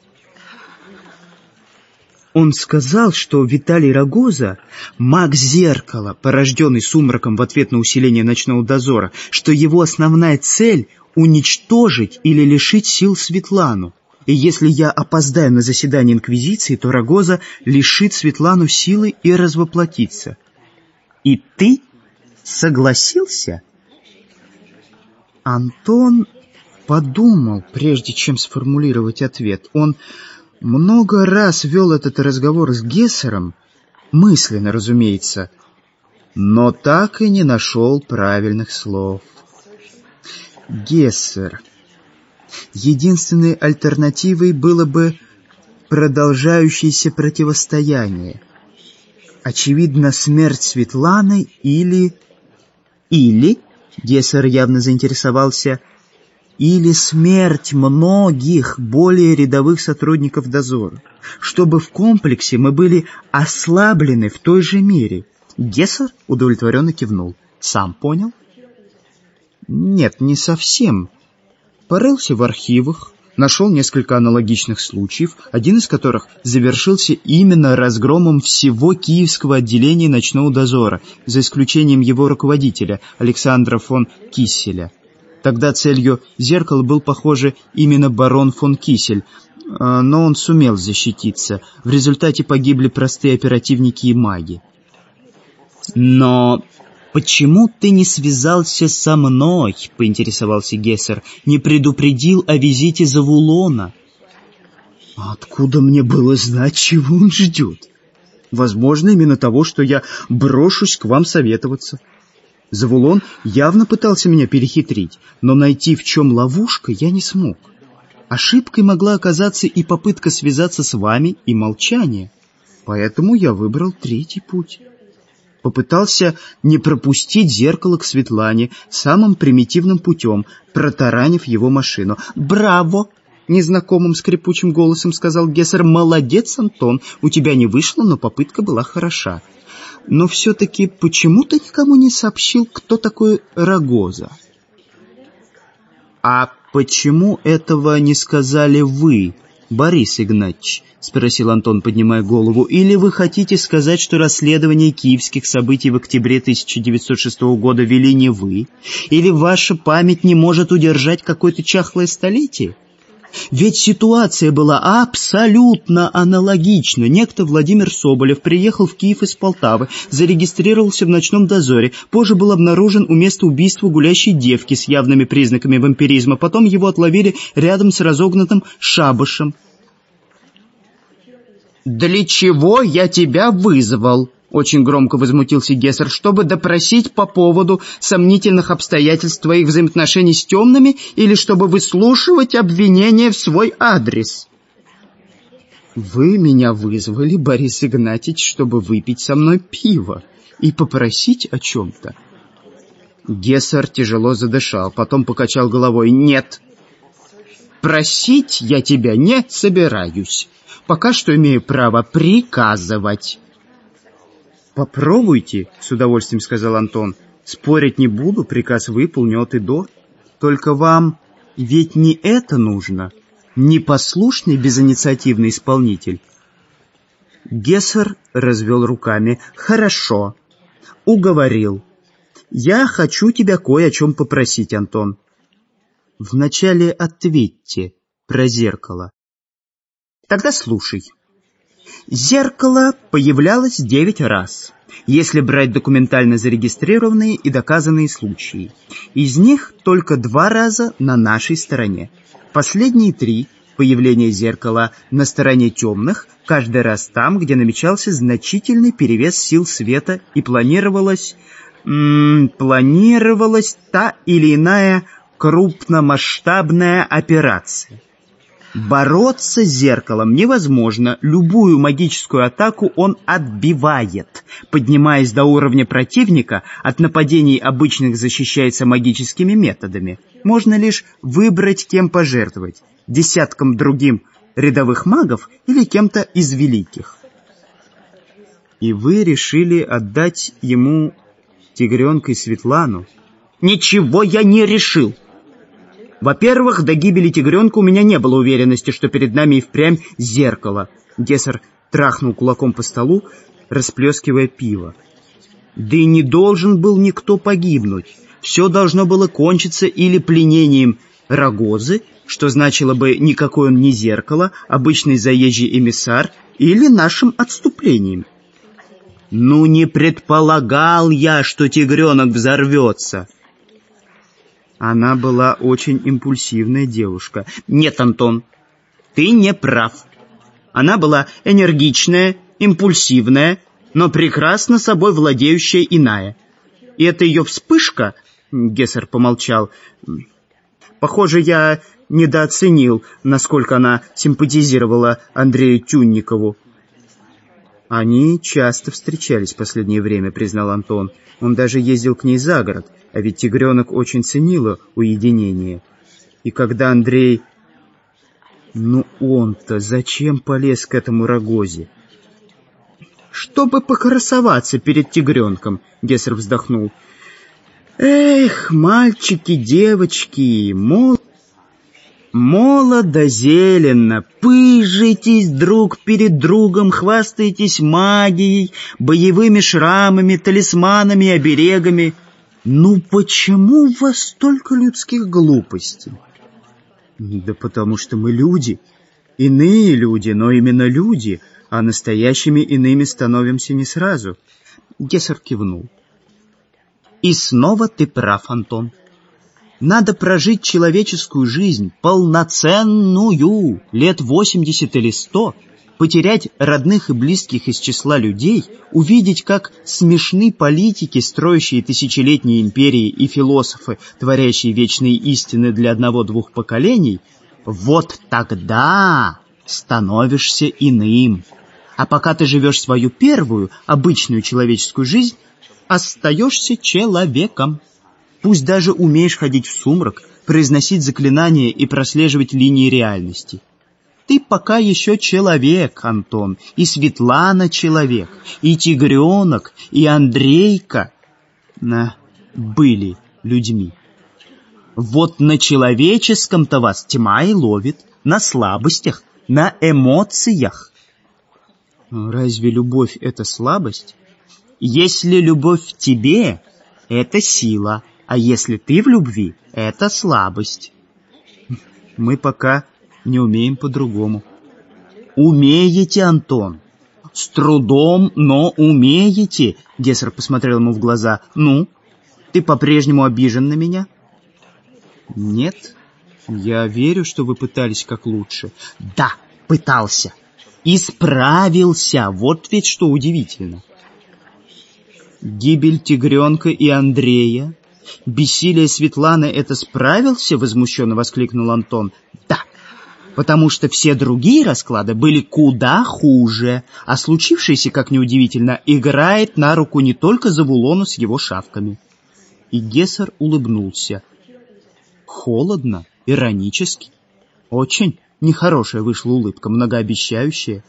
C: Он сказал, что Виталий Рогоза — маг зеркала, порожденный сумраком в ответ на усиление ночного дозора, что его основная цель — уничтожить или лишить сил Светлану. И если я опоздаю на заседание Инквизиции, то Рогоза лишит Светлану силы и развоплотится. И ты согласился?» Антон подумал, прежде чем сформулировать ответ. Он много раз вел этот разговор с Гессером, мысленно, разумеется, но так и не нашел правильных слов. «Гессер, единственной альтернативой было бы продолжающееся противостояние. Очевидно, смерть Светланы или...» Гессер явно заинтересовался, «или смерть многих более рядовых сотрудников дозора, чтобы в комплексе мы были ослаблены в той же мере». Гессер удовлетворенно кивнул. «Сам понял?» «Нет, не совсем. Порылся в архивах, нашел несколько аналогичных случаев, один из которых завершился именно разгромом всего киевского отделения ночного дозора, за исключением его руководителя, Александра фон Кисселя. Тогда целью зеркала был, похоже, именно барон фон Киссель, но он сумел защититься. В результате погибли простые оперативники и маги». «Но почему ты не связался со мной?» — поинтересовался Гессер. «Не предупредил о визите Завулона?» «Откуда мне было знать, чего он ждет? Возможно, именно того, что я брошусь к вам советоваться. Завулон явно пытался меня перехитрить, но найти, в чем ловушка, я не смог. Ошибкой могла оказаться и попытка связаться с вами, и молчание. Поэтому я выбрал третий путь. Попытался не пропустить зеркало к Светлане самым примитивным путем, протаранив его машину. «Браво!» — незнакомым скрипучим голосом сказал Гессер. «Молодец, Антон, у тебя не вышло, но попытка была хороша. Но все-таки почему ты никому не сообщил, кто такой Рогоза? А почему этого не сказали вы, Борис Игнатьевич? Спросил Антон, поднимая голову. Или вы хотите сказать, что расследование киевских событий в октябре 1906 года вели не вы? Или ваша память не может удержать какое-то чахлое столетие? Ведь ситуация была абсолютно аналогична. Некто Владимир Соболев приехал в Киев из Полтавы, зарегистрировался в ночном дозоре, позже был обнаружен у места убийства гулящей девки с явными признаками вампиризма, потом его отловили рядом с разогнутым шабашем. «Для чего я тебя вызвал?» — очень громко возмутился Гессер. «Чтобы допросить по поводу сомнительных обстоятельств твоих взаимоотношений с темными или чтобы выслушивать обвинения в свой адрес?» «Вы меня вызвали, Борис Игнатьевич, чтобы выпить со мной пиво и попросить о чем-то». Гессер тяжело задышал, потом покачал головой. «Нет, просить я тебя не собираюсь. Пока что имею право приказывать». «Попробуйте», — с удовольствием сказал Антон. «Спорить не буду, приказ выполню от и до. Только вам ведь не это нужно, непослушный безинициативный исполнитель». Гессер развел руками. «Хорошо, уговорил. Я хочу тебя кое о чем попросить, Антон. Вначале ответьте про зеркало». «Тогда слушай. Зеркало появлялось 9 раз, если брать документально зарегистрированные и доказанные случаи. Из них только 2 раза на нашей стороне. Последние 3 появления зеркала на стороне темных, каждый раз там, где намечался значительный перевес сил света и планировалась та или иная крупномасштабная операция. Бороться с зеркалом невозможно. Любую магическую атаку он отбивает. Поднимаясь до уровня противника, от нападений обычных защищается магическими методами. Можно лишь выбрать, кем пожертвовать. Десяткам другим рядовых магов или кем-то из великих. И вы решили отдать ему тигренка и Светлану? Ничего я не решил. Во-первых, до гибели тигренка у меня не было уверенности, что перед нами и впрямь зеркало. Гессер трахнул кулаком по столу, расплескивая пиво. Да и не должен был никто погибнуть. Все должно было кончиться или пленением Рогозы, что значило бы никакой он не зеркало, обычный заезжий эмиссар, или нашим отступлением. Ну, не предполагал я, что тигренок взорвется. Она была очень импульсивная девушка. Нет, Антон, ты не прав. Она была энергичная, импульсивная, но прекрасно собой владеющая иная. И эта ее вспышка, Гессер помолчал, похоже, я недооценил, насколько она симпатизировала Андрею Тюнникову. Они часто встречались в последнее время, признал Антон. Он даже ездил к ней за город, а ведь тигренок очень ценила уединение. И когда Андрей... Ну он-то зачем полез к этому Рогозе? Чтобы покрасоваться перед тигренком, Гессер вздохнул. Эх, мальчики, девочки, молодо зелено, пыжитесь друг перед другом, хвастаетесь магией, боевыми шрамами, талисманами и оберегами. Ну почему у вас столько людских глупостей? Да потому что мы люди, иные люди, но именно люди, а настоящими иными становимся не сразу. Гессер кивнул. И снова ты прав, Антон. Надо прожить человеческую жизнь, полноценную, лет 80 или 100, потерять родных и близких из числа людей, увидеть, как смешны политики, строящие тысячелетние империи, и философы, творящие вечные истины для 1-2 поколений, вот тогда становишься иным. А пока ты живешь свою первую, обычную человеческую жизнь, остаешься человеком. Пусть даже умеешь ходить в сумрак, произносить заклинания и прослеживать линии реальности. Ты пока еще человек, Антон, и Светлана человек, и Тигренок, и Андрейка были людьми. Вот на человеческом-то вас тьма и ловит, на слабостях, на эмоциях. Разве любовь — это слабость? Если любовь в тебе — это сила, а если ты в любви — это слабость. Мы пока не умеем по-другому. Умеете, Антон. С трудом, но умеете. Гессер посмотрел ему в глаза. Ну, ты по-прежнему обижен на меня? Нет, я верю, что вы пытались как лучше. Да, пытался. И справился. Вот ведь что удивительно. Гибель Тигренка и Андрея, бессилие Светланы — это справился? Возмущенно воскликнул Антон. Да, потому что все другие расклады были куда хуже, а случившееся, как неудивительно, играет на руку не только Завулону с его шавками. И Гессер улыбнулся. Холодно, иронически. Очень нехорошая вышла улыбка, многообещающая.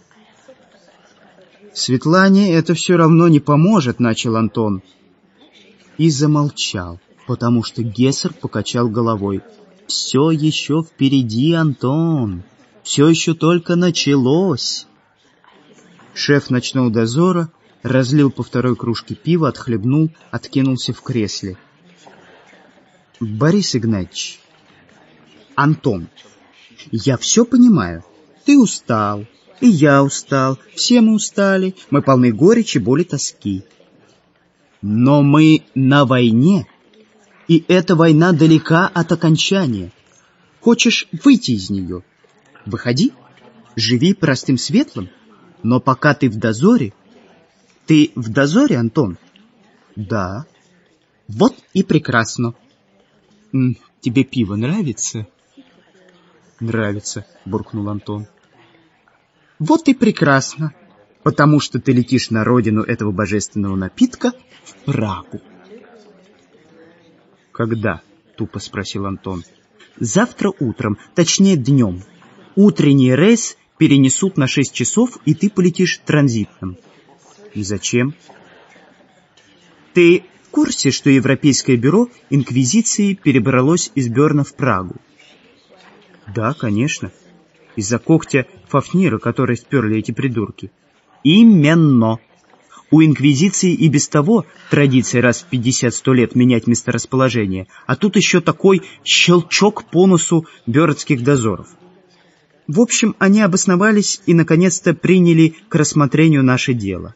C: «Светлане это все равно не поможет», — начал Антон. И замолчал, потому что Гессер покачал головой. «Все еще впереди, Антон. Все еще только началось». Шеф ночного дозора разлил по второй кружке пива, отхлебнул, откинулся в кресле. «Борис Игнатьевич, Антон, я все понимаю. Ты устал, и я устал, все мы устали, мы полны горечи, боли, тоски. Но мы на войне, и эта война далека от окончания. Хочешь выйти из нее? Выходи, живи простым светлым, но пока ты в дозоре... Ты в дозоре, Антон? Да. Вот и прекрасно. Тебе пиво нравится? Нравится, буркнул Антон. Вот и прекрасно, потому что ты летишь на родину этого божественного напитка, в Прагу. Когда? Тупо спросил Антон. Завтра утром, точнее днем. Утренний рейс перенесут на 6 часов, и ты полетишь транзитным. И зачем? Ты в курсе, что Европейское бюро инквизиции перебралось из Берна в Прагу? Да, конечно. Из-за когтя Фафнира, который сперли эти придурки. Именно. У инквизиции и без того традиция раз в 50-100 лет менять месторасположение, а тут еще такой щелчок по носу бёрдских дозоров. В общем, они обосновались и наконец-то приняли к рассмотрению наше дело.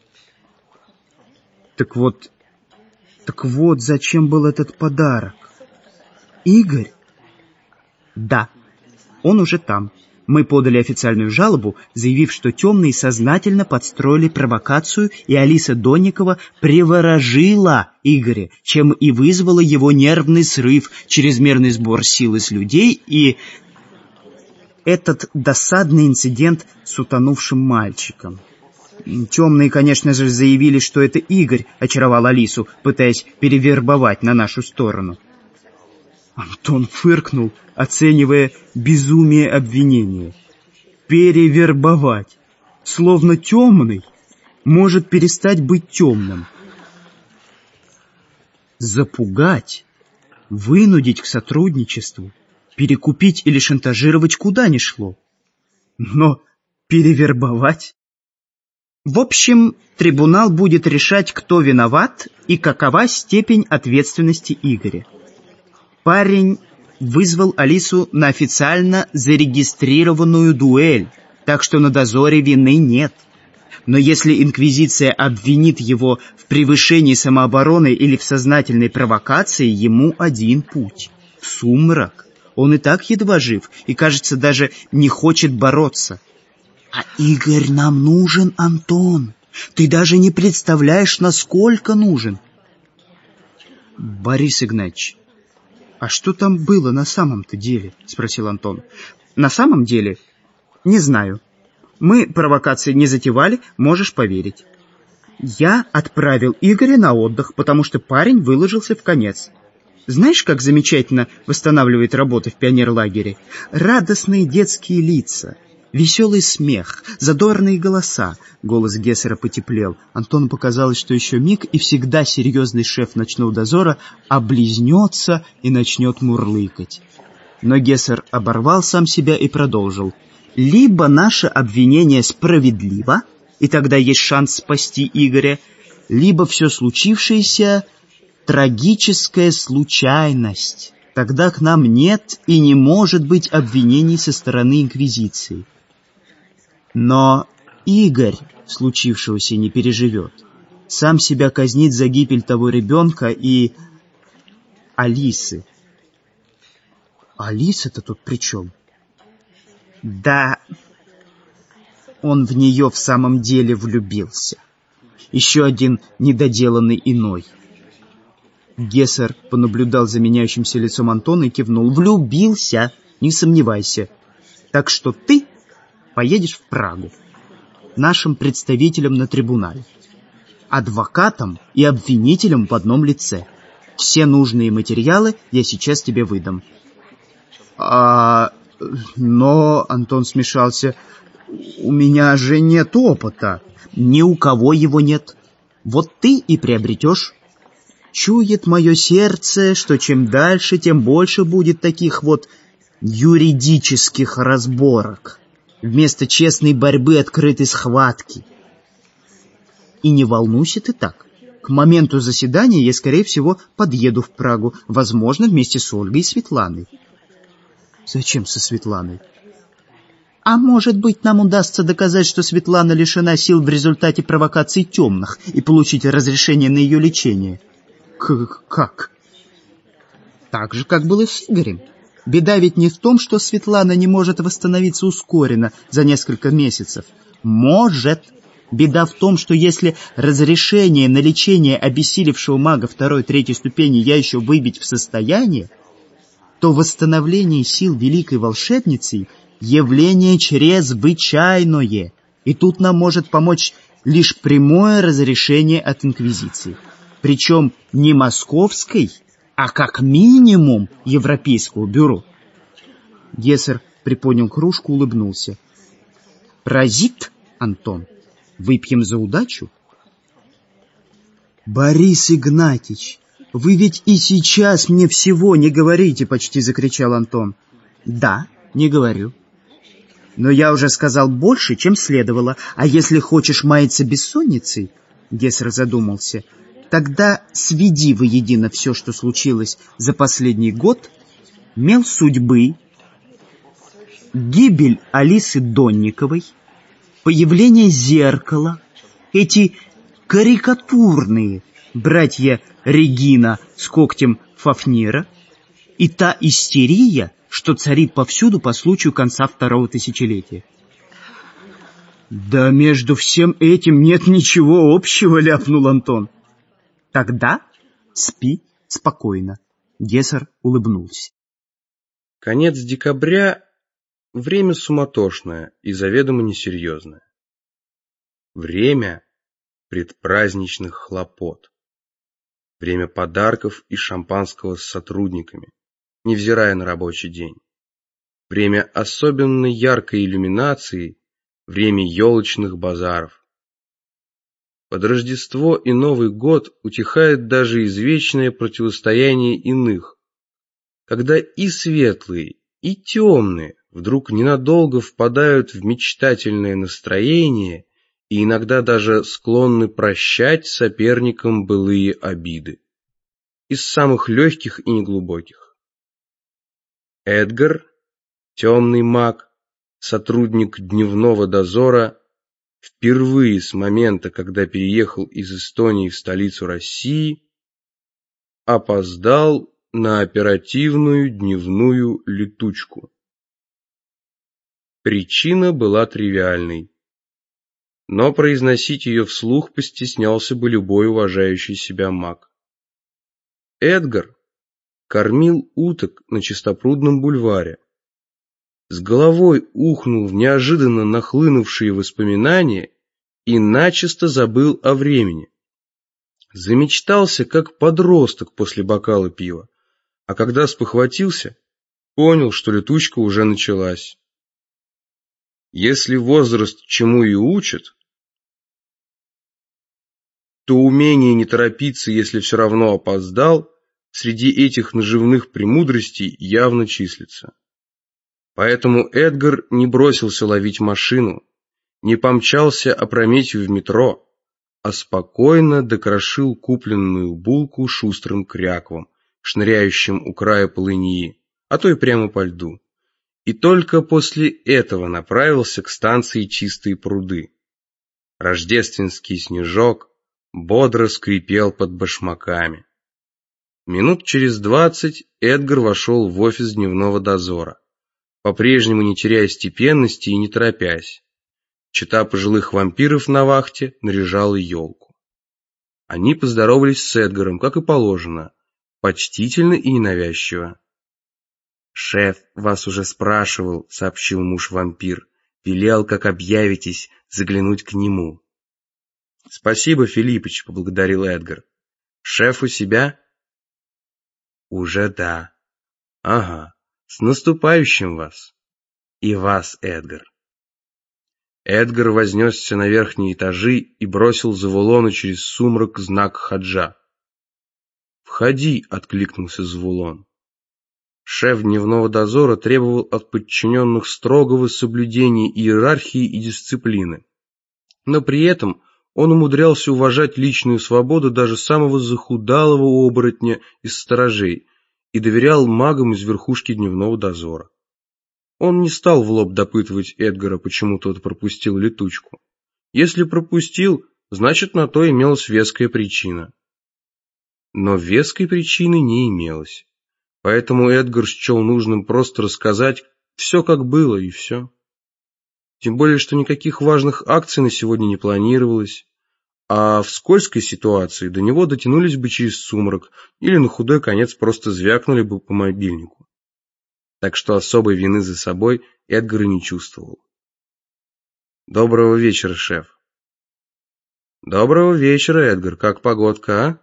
C: Так вот, зачем был этот подарок? Игорь? Да, он уже там. Мы подали официальную жалобу, заявив, что темные сознательно подстроили провокацию, и Алиса Донникова приворожила Игоря, чем и вызвала его нервный срыв, чрезмерный сбор сил с людей и этот досадный инцидент с утонувшим мальчиком. Темные, конечно же, заявили, что это Игорь очаровал Алису, пытаясь перевербовать на нашу сторону. Антон фыркнул, оценивая безумие обвинения. Перевербовать. Словно темный может перестать быть темным. Запугать, вынудить к сотрудничеству, перекупить или шантажировать куда ни шло. Но перевербовать? В общем, трибунал будет решать, кто виноват и какова степень ответственности Игоря. Парень вызвал Алису на официально зарегистрированную дуэль, так что на дозоре вины нет. Но если инквизиция обвинит его в превышении самообороны или в сознательной провокации, ему один путь — в сумрак. Он и так едва жив и, кажется, даже не хочет бороться. А Игорь нам нужен, Антон. Ты даже не представляешь, насколько нужен. Борис Игнатьевич, «А что там было на самом-то деле?» — спросил Антон. «На самом деле? Не знаю. Мы провокации не затевали, можешь поверить. Я отправил Игоря на отдых, потому что парень выложился в конец. Знаешь, как замечательно восстанавливает работа в пионерлагере? Радостные детские лица, Веселый смех, задорные голоса. Голос Гессера потеплел. Антону показалось, что еще миг, и всегда серьезный шеф ночного дозора облизнется и начнет мурлыкать. Но Гессер оборвал сам себя и продолжил. Либо наше обвинение справедливо, и тогда есть шанс спасти Игоря, либо все случившееся — трагическая случайность. Тогда к нам нет и не может быть обвинений со стороны Инквизиции. Но Игорь случившегося не переживет. Сам себя казнит за гибель того ребенка и Алисы. Алиса-то тут при чем? Да, он в нее в самом деле влюбился. Еще один недоделанный иной. Гессер понаблюдал за меняющимся лицом Антона и кивнул. Влюбился, не сомневайся. Так что ты поедешь в Прагу. Нашим представителем на трибунале. Адвокатом и обвинителем в одном лице. Все нужные материалы я сейчас тебе выдам. Но, Антон смешался, у меня же нет опыта. Ни у кого его нет. Вот ты и приобретешь. Чует мое сердце, что чем дальше, тем больше будет таких вот юридических разборок. Вместо честной борьбы открытой схватки. И не волнуйся ты так. К моменту заседания я, скорее всего, подъеду в Прагу. Возможно, вместе с Ольгой и Светланой. Зачем со Светланой? А может быть, нам удастся доказать, что Светлана лишена сил в результате провокаций темных и получить разрешение на ее лечение? Как? Так же, как было с Игорем. Беда ведь не в том, что Светлана не может восстановиться ускоренно за несколько месяцев. Может. Беда в том, что если разрешение на лечение обессилевшего мага 2-3 ступени я еще выбить в состоянии, то восстановление сил великой волшебницы — явление чрезвычайное, и тут нам может помочь лишь прямое разрешение от Инквизиции. Причем не московской, а как минимум Европейского бюро. Гессер приподнял кружку, улыбнулся. Паразит, Антон, выпьем за удачу? Борис Игнатьич, вы ведь и сейчас мне всего не говорите, почти закричал Антон. Да, не говорю. Но я уже сказал больше, чем следовало. А если хочешь маяться бессонницей, Гессер задумался, тогда сведи воедино все, что случилось за последний год, мел судьбы, гибель Алисы Донниковой, появление зеркала, эти карикатурные братья Регина с когтем Фафнира и та истерия, что царит повсюду по случаю конца 2-го тысячелетия. Да между всем этим нет ничего общего, ляпнул Антон. Тогда спи спокойно. Гессер улыбнулся.
B: Конец декабря — время суматошное и заведомо несерьезное. Время предпраздничных хлопот. Время подарков и шампанского с сотрудниками, невзирая на рабочий день. Время особенно яркой иллюминации, время елочных базаров. Под Рождество и Новый год утихает даже извечное противостояние иных, когда и светлые, и темные вдруг ненадолго впадают в мечтательное настроение и иногда даже склонны прощать соперникам былые обиды. Из самых легких и неглубоких. Эдгар, темный маг, сотрудник дневного дозора, впервые с момента, когда переехал из Эстонии в столицу России, опоздал на оперативную дневную летучку. Причина была тривиальной, но произносить ее вслух постеснялся бы любой уважающий себя маг. Эдгар кормил уток на Чистопрудном бульваре, с головой ухнул в неожиданно нахлынувшие воспоминания и начисто забыл о времени. Замечтался, как подросток после бокала пива, а когда спохватился, понял, что летучка уже началась. Если возраст чему и учит, то умение не торопиться, если все равно опоздал, среди этих наживных премудростей явно числится. Поэтому Эдгар не бросился ловить машину, не помчался опрометью в метро, а спокойно докрошил купленную булку шустрым кряквом, шныряющим у края полыньи, а то и прямо по льду. И только после этого направился к станции Чистые пруды. Рождественский снежок бодро скрипел под башмаками. Минут через 20 Эдгар вошел в офис дневного дозора, по-прежнему не теряя степенности и не торопясь. Чета пожилых вампиров на вахте наряжала елку. Они поздоровались с Эдгаром, как и положено, почтительно и ненавязчиво. «Шеф вас уже спрашивал», — сообщил муж-вампир. «Велел, как объявитесь, заглянуть к нему». «Спасибо, Филиппыч», — поблагодарил Эдгар. «Шеф у себя?» «Уже да». «Ага, с наступающим вас». «И вас, Эдгар». Эдгар вознесся на верхние этажи и бросил Завулону через сумрак знак хаджа. «Входи», — откликнулся Завулон. Шеф дневного дозора требовал от подчиненных строгого соблюдения иерархии и дисциплины, но при этом он умудрялся уважать личную свободу даже самого захудалого оборотня из сторожей и доверял магам из верхушки дневного дозора. Он не стал в лоб допытывать Эдгара, почему тот пропустил летучку. Если пропустил, значит, на то имелась веская причина. Но веской причины не имелось. Поэтому Эдгар счел нужным просто рассказать все, как было, и все. Тем более, что никаких важных акций на сегодня не планировалось, а в скользкой ситуации до него дотянулись бы через сумрак или на худой конец просто звякнули бы по мобильнику. Так что особой вины за собой Эдгар и не чувствовал. «Доброго вечера, шеф». «Доброго вечера, Эдгар. Как погодка, а?»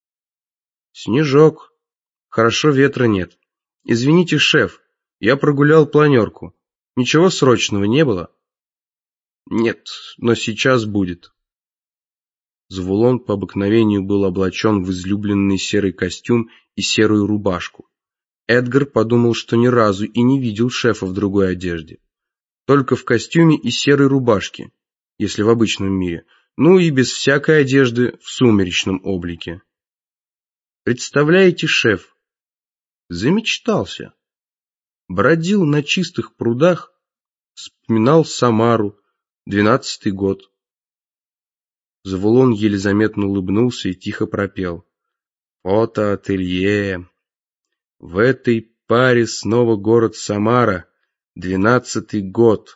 B: «Снежок. Хорошо, ветра нет. Извините, шеф, я прогулял планерку. Ничего срочного не было?» «Нет, но сейчас будет». Завулон по обыкновению был облачен в излюбленный серый костюм и серую рубашку. Эдгар подумал, что ни разу и не видел шефа в другой одежде. Только в костюме и серой рубашке, если в обычном мире, ну и без всякой одежды в сумеречном облике. Представляете, шеф? Замечтался. Бродил на чистых прудах, вспоминал Самару, 12-й год. Завулон еле заметно улыбнулся и тихо пропел. Фотоателье. В этой паре снова город Самара, 12-й год.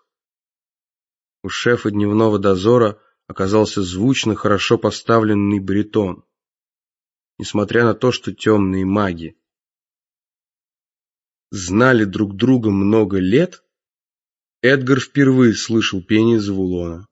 B: У шефа дневного дозора оказался звучно хорошо поставленный баритон. Несмотря на то, что темные маги знали друг друга много лет, Эдгар впервые слышал пение Завулона.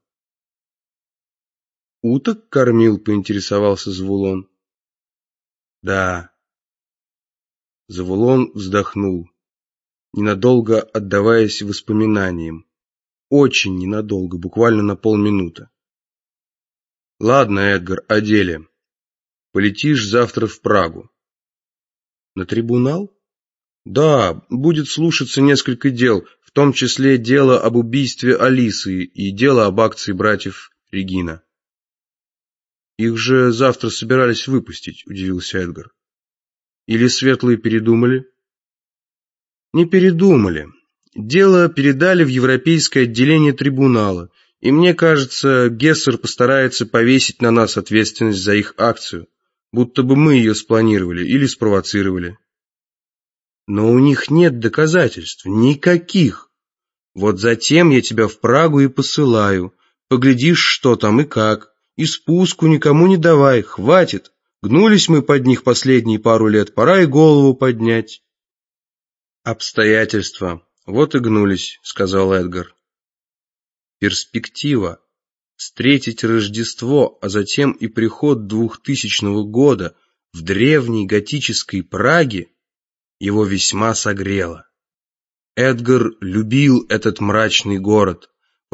B: «Уток кормил?» — поинтересовался Завулон. «Да». Завулон вздохнул, ненадолго отдаваясь воспоминаниям. Очень ненадолго, буквально на полминуты. «Ладно, Эдгар, о деле. Полетишь завтра в Прагу». «На трибунал?» «Да, будет слушаться несколько дел, в том числе дело об убийстве Алисы и дело об акции братьев Регина». «Их же завтра собирались выпустить», — удивился Эдгар. «Или светлые передумали?» «Не передумали. Дело передали в европейское отделение трибунала, и мне кажется, Гессер постарается повесить на нас ответственность за их акцию, будто бы мы ее спланировали или спровоцировали». «Но у них нет доказательств, никаких. Вот затем я тебя в Прагу и посылаю. Поглядишь, что там и как. И спуску никому не давай, хватит. Гнулись мы под них последние пару лет, пора и голову поднять». «Обстоятельства. Вот и гнулись», — сказал Эдгар. Перспектива встретить Рождество, а затем и приход 2000 года в древней готической Праге его весьма согрела. Эдгар любил этот мрачный город,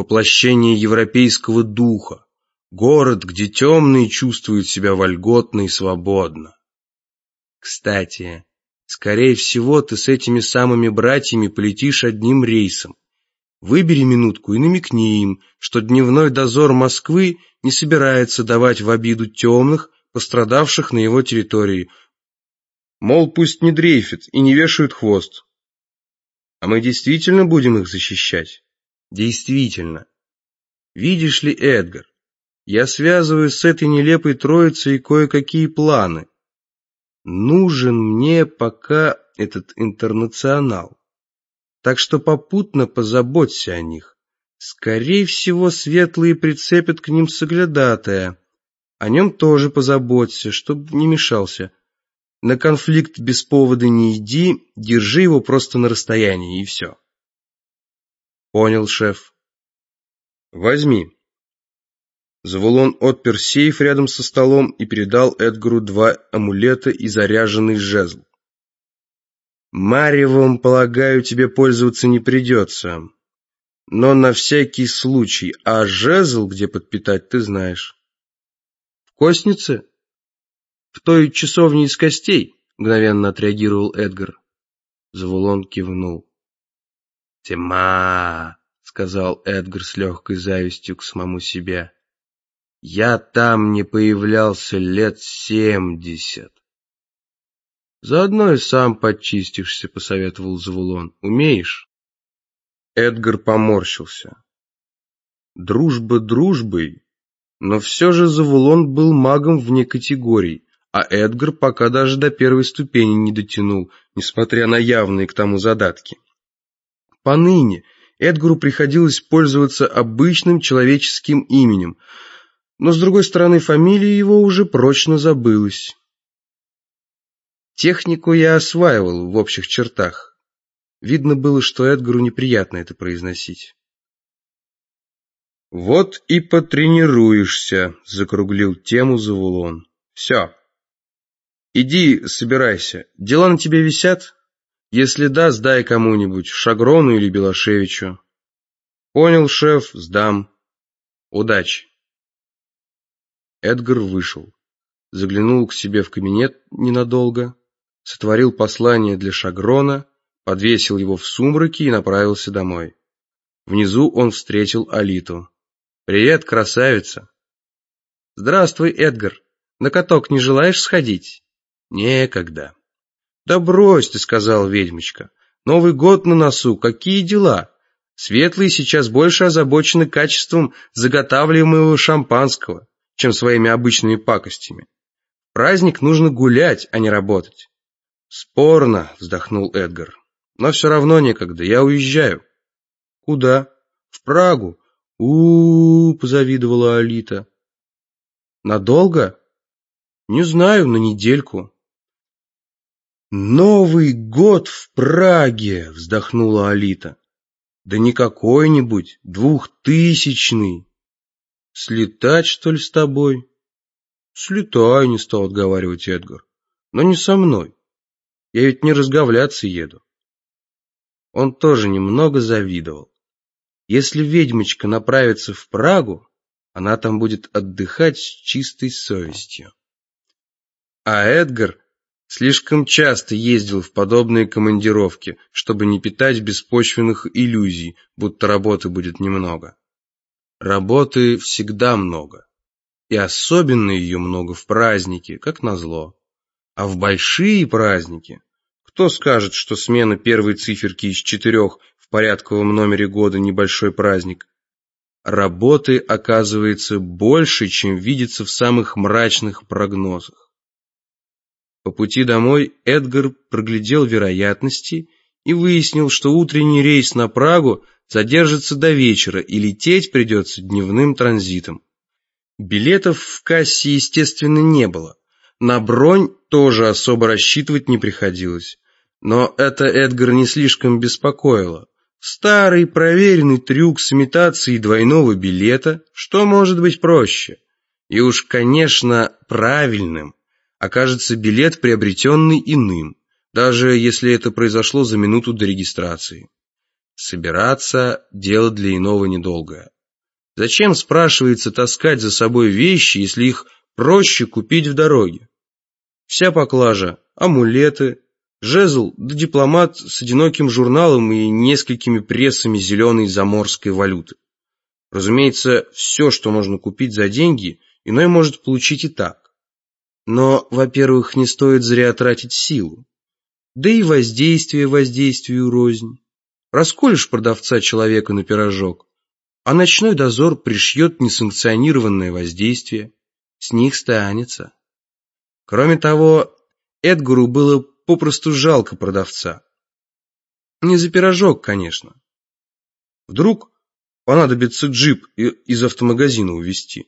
B: воплощение европейского духа, город, где темные чувствуют себя вольготно и свободно. Кстати, скорее всего, ты с этими самыми братьями полетишь одним рейсом. Выбери минутку и намекни им, что дневной дозор Москвы не собирается давать в обиду темных, пострадавших на его территории. Мол, пусть не дрейфят и не вешают хвост. А мы действительно будем их защищать? Действительно. Видишь ли, Эдгар, я связываю с этой нелепой троицей кое-какие планы. Нужен мне пока этот интернационал. Так что попутно позаботься о них. Скорее всего, светлые прицепят к ним соглядатая. О нем тоже позаботься, чтобы не мешался. На конфликт без повода не иди, держи его просто на расстоянии, и все. Понял, шеф. Возьми. Завулон отпер сейф рядом со столом и передал Эдгару 2 амулета и заряженный жезл. Маревом, полагаю, тебе пользоваться не придется. Но на всякий случай, а жезл где подпитать, ты знаешь. В костнице? В той часовне из костей? Мгновенно отреагировал Эдгар. Завулон кивнул. Тьма, сказал Эдгар с легкой завистью к самому себе. Я там не появлялся лет 70. Заодно и сам подчистишься, посоветовал Завулон. Умеешь? Эдгар поморщился. Дружба дружбой, но все же Завулон был магом вне категорий, а Эдгар пока даже до 1-й ступени не дотянул, несмотря на явные к тому задатки. Поныне Эдгару приходилось пользоваться обычным человеческим именем, но, с другой стороны, фамилия его уже прочно забылась. Технику я осваивал в общих чертах. Видно было, что Эдгару неприятно это произносить. «Вот и потренируешься», — закруглил тему Завулон. «Все. Иди, собирайся. Дела на тебе висят? Если да, сдай кому-нибудь, Шагрону или Белошевичу». «Понял, шеф, сдам. Удачи». Эдгар вышел, заглянул к себе в кабинет ненадолго, сотворил послание для Шагрона, подвесил его в сумраке и направился домой. Внизу он встретил Алиту. «Привет, красавица!» «Здравствуй, Эдгар. На каток не желаешь сходить?» «Некогда». «Да брось ты», — сказала ведьмочка. «Новый год на носу, какие дела? Светлые сейчас больше озабочены качеством заготавливаемого шампанского, чем своими обычными пакостями. В праздник нужно гулять, а не работать». «Спорно», — вздохнул Эдгар. «Но все равно некогда, я уезжаю». «Куда?» «В Прагу». Позавидовала Алита. «Надолго?» «Не знаю, на недельку». «Новый год в Праге!» — вздохнула Алита. «Да не какой-нибудь, 2000-й. Слетать, что ли, с тобой?» «Слетай», — не стал отговаривать Эдгар. «Но не со мной. Я ведь не разговляться еду». Он тоже немного завидовал. Если ведьмочка направится в Прагу, она там будет отдыхать с чистой совестью. А Эдгар слишком часто ездил в подобные командировки, чтобы не питать беспочвенных иллюзий, будто работы будет немного. Работы всегда много, и особенно ее много в праздники, как назло. А в большие праздники, кто скажет, что смена первой циферки из 4 в порядковом номере года небольшой праздник? Работы оказывается больше, чем видится в самых мрачных прогнозах. По пути домой Эдгар проглядел вероятности и выяснил, что утренний рейс на Прагу задержится до вечера и лететь придется дневным транзитом. Билетов в кассе, естественно, не было. На бронь тоже особо рассчитывать не приходилось. Но это Эдгара не слишком беспокоило. Старый проверенный трюк с имитацией двойного билета, что может быть проще? И уж, конечно, правильным окажется билет, приобретенный иным, даже если это произошло за минуту до регистрации. Собираться – дело для иного недолгое. Зачем, спрашивается, таскать за собой вещи, если их проще купить в дороге? Вся поклажа, амулеты, жезл да дипломат с одиноким журналом и несколькими прессами зеленой заморской валюты. Разумеется, все, что можно купить за деньги, иной может получить и так. Но, во-первых, не стоит зря тратить силу. Да и воздействие воздействию рознь. Расколешь продавца человека на пирожок, а ночной дозор пришьет несанкционированное воздействие. С них станется. Кроме того, Эдгару было попросту жалко продавца. Не за пирожок, конечно. Вдруг понадобится джип из автомагазина увезти.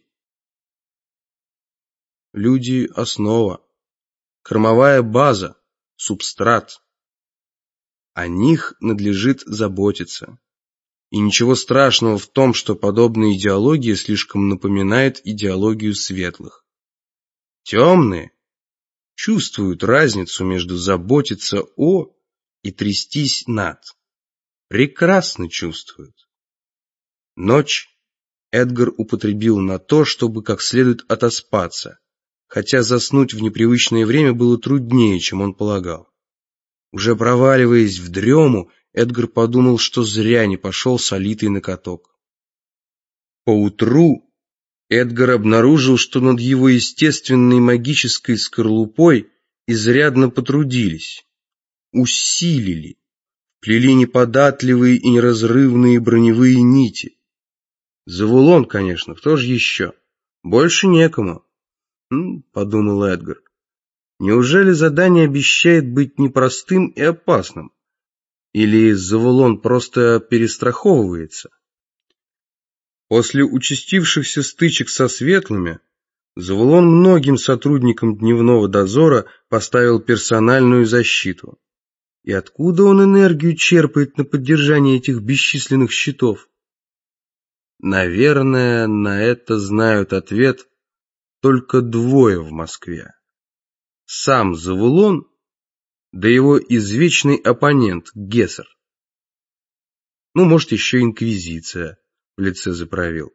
B: Люди – основа, кормовая база, субстрат. О них надлежит заботиться. И ничего страшного в том, что подобная идеология слишком напоминает идеологию светлых. Темные чувствуют разницу между заботиться о и трястись над. Прекрасно чувствуют. Ночь Эдгар употребил на то, чтобы как следует отоспаться, хотя заснуть в непривычное время было труднее, чем он полагал. Уже проваливаясь в дрему, Эдгар подумал, что зря не пошел с Алитой на каток. Поутру Эдгар обнаружил, что над его естественной магической скорлупой изрядно потрудились, усилили, плели неподатливые и неразрывные броневые нити. Завулон, конечно, кто же еще? Больше некому. Подумал Эдгар. Неужели задание обещает быть непростым и опасным? Или Завулон просто перестраховывается? После участившихся стычек со светлыми, Завулон многим сотрудникам дневного дозора поставил персональную защиту. И откуда он энергию черпает на поддержание этих бесчисленных щитов? Наверное, на это знают ответ только двое в Москве. Сам Завулон, да его извечный оппонент Гессер. Может, еще инквизиция в лице заправил.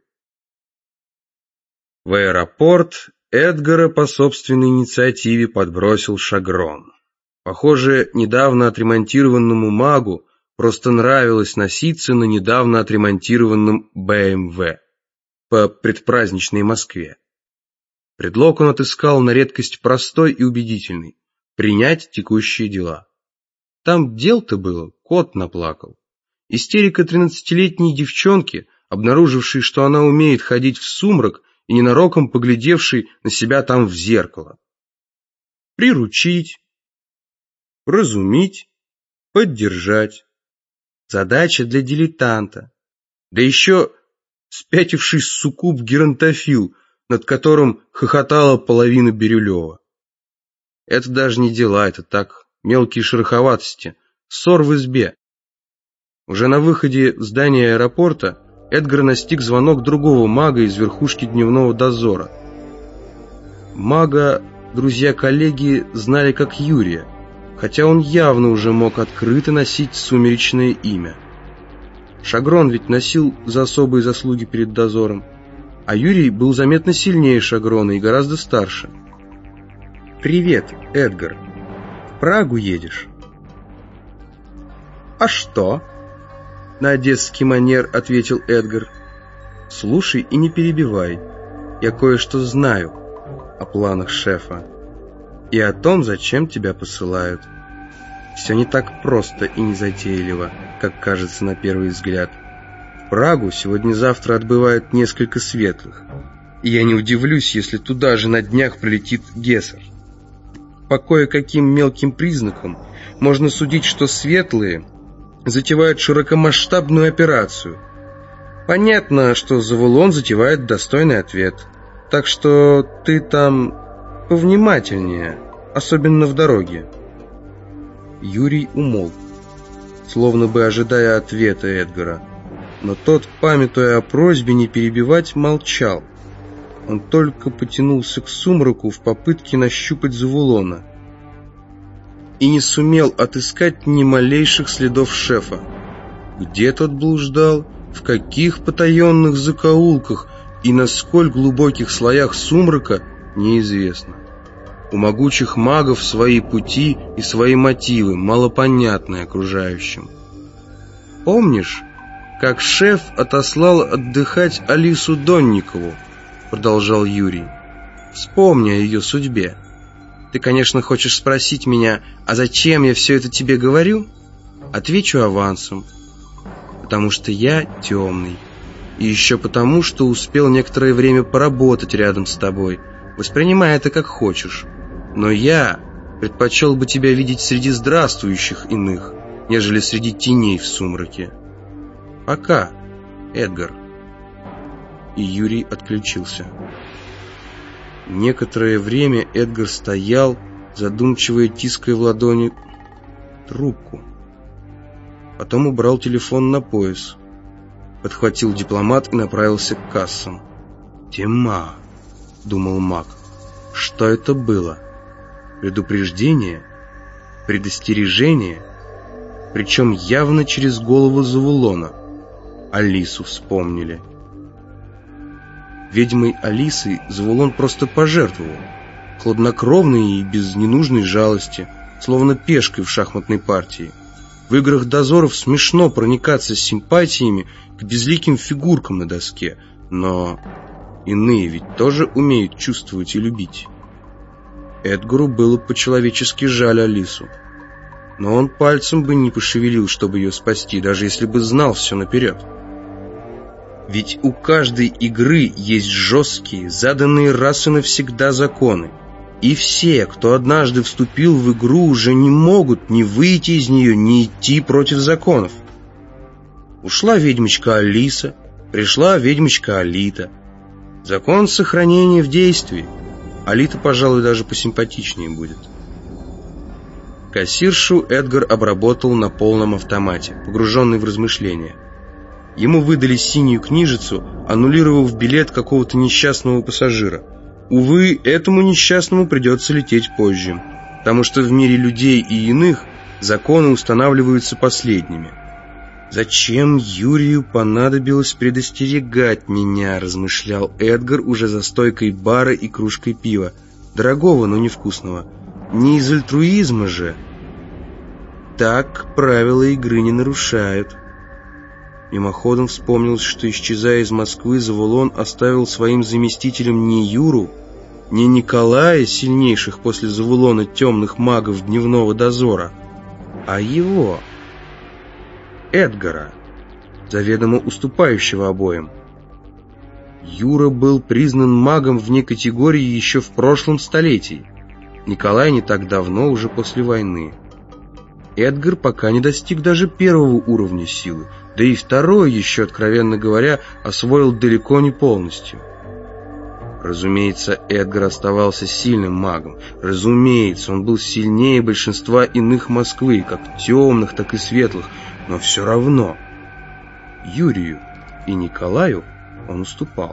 B: В аэропорт Эдгара по собственной инициативе подбросил Шагрон. Похоже, недавно отремонтированному магу просто нравилось носиться на недавно отремонтированном БМВ по предпраздничной Москве. Предлог он отыскал на редкость простой и убедительный – принять текущие дела. Там дел-то было, кот наплакал. Истерика 13-летней девчонки, обнаружившей, что она умеет ходить в сумрак и ненароком поглядевшей на себя там в зеркало. Приручить, вразумить, поддержать. Задача для дилетанта. Да еще спятивший суккуб геронтофил, над которым хохотала половина Бирюлева. Это даже не дела, это так, мелкие шероховатости, ссор в избе. Уже на выходе в здание аэропорта Эдгар настиг звонок другого мага из верхушки дневного дозора. Мага друзья-коллеги знали как Юрия, хотя он явно уже мог открыто носить сумеречное имя. Шагрон ведь носил за особые заслуги перед дозором, а Юрий был заметно сильнее Шагрона и гораздо старше. «Привет, Эдгар. В Прагу едешь?» «А что?» — на одесский манер ответил Эдгар. «Слушай и не перебивай. Я кое-что знаю о планах шефа и о том, зачем тебя посылают. Все не так просто и незатейливо, как кажется на первый взгляд. В Прагу сегодня-завтра отбывает несколько светлых, и я не удивлюсь, если туда же на днях прилетит Гессер. По кое-каким мелким признакам можно судить, что светлые затевают широкомасштабную операцию. Понятно, что Завулон затевает достойный ответ, так что ты там повнимательнее, особенно в дороге». Юрий умолк, словно бы ожидая ответа Эдгара, но тот, памятуя о просьбе не перебивать, молчал. Он только потянулся к сумраку в попытке нащупать Завулона и не сумел отыскать ни малейших следов шефа. Где тот блуждал В каких потаенных закоулках и на сколь глубоких слоях сумрака, неизвестно. У могучих магов свои пути и свои мотивы, малопонятные окружающим. «Помнишь, как шеф отослал отдыхать Алису Донникову?» — продолжал Юрий. «Вспомни о ее судьбе. Ты, конечно, хочешь спросить меня, а зачем я все это тебе говорю? Отвечу авансом. Потому что я темный. И еще потому, что успел некоторое время поработать рядом с тобой. Воспринимай это как хочешь. Но я предпочел бы тебя видеть среди здравствующих иных, нежели среди теней в сумраке. Пока, Эдгар». И Юрий отключился. Некоторое время Эдгар стоял, задумчиво тиская в ладони трубку. Потом убрал телефон на пояс, подхватил дипломат и направился к кассам. «Тьма», — думал маг. «Что это было? Предупреждение? Предостережение? Причем явно через голову Завулона. Алису вспомнили». Ведьмой Алисой Завулон просто пожертвовал, хладнокровно и без ненужной жалости, словно пешкой в шахматной партии. В играх дозоров смешно проникаться с симпатиями к безликим фигуркам на доске, но иные ведь тоже умеют чувствовать и любить. Эдгару было по-человечески жаль Алису, но он пальцем бы не пошевелил, чтобы ее спасти, даже если бы знал все наперед. Ведь у каждой игры есть жесткие, заданные раз и навсегда законы. И все, кто однажды вступил в игру, уже не могут ни выйти из нее, ни идти против законов. Ушла ведьмочка Алиса, пришла ведьмочка Алита. Закон сохранения в действии. Алита, пожалуй, даже посимпатичнее будет. Кассиршу Эдгар обработал на полном автомате, погруженный в размышления. Ему выдали синюю книжицу, аннулировав билет какого-то несчастного пассажира. Увы, этому несчастному придется лететь позже, потому что в мире людей и иных законы устанавливаются последними. «Зачем Юрию понадобилось предостерегать меня?» — размышлял Эдгар уже за стойкой бара и кружкой пива. Дорогого, но невкусного. Не из альтруизма же. Так правила игры не нарушают. Мимоходом вспомнилось, что, исчезая из Москвы, Завулон оставил своим заместителем не Юру, не Николая, сильнейших после Завулона темных магов дневного дозора, а его, Эдгара, заведомо уступающего обоим. Юра был признан магом вне категории еще в прошлом столетии, Николай не так давно, уже после войны. Эдгар пока не достиг даже первого уровня силы, да и второй еще, откровенно говоря, освоил далеко не полностью. Разумеется, Эдгар оставался сильным магом. Разумеется, он был сильнее большинства иных Москвы, как темных, так и светлых, но все равно Юрию и Николаю он уступал.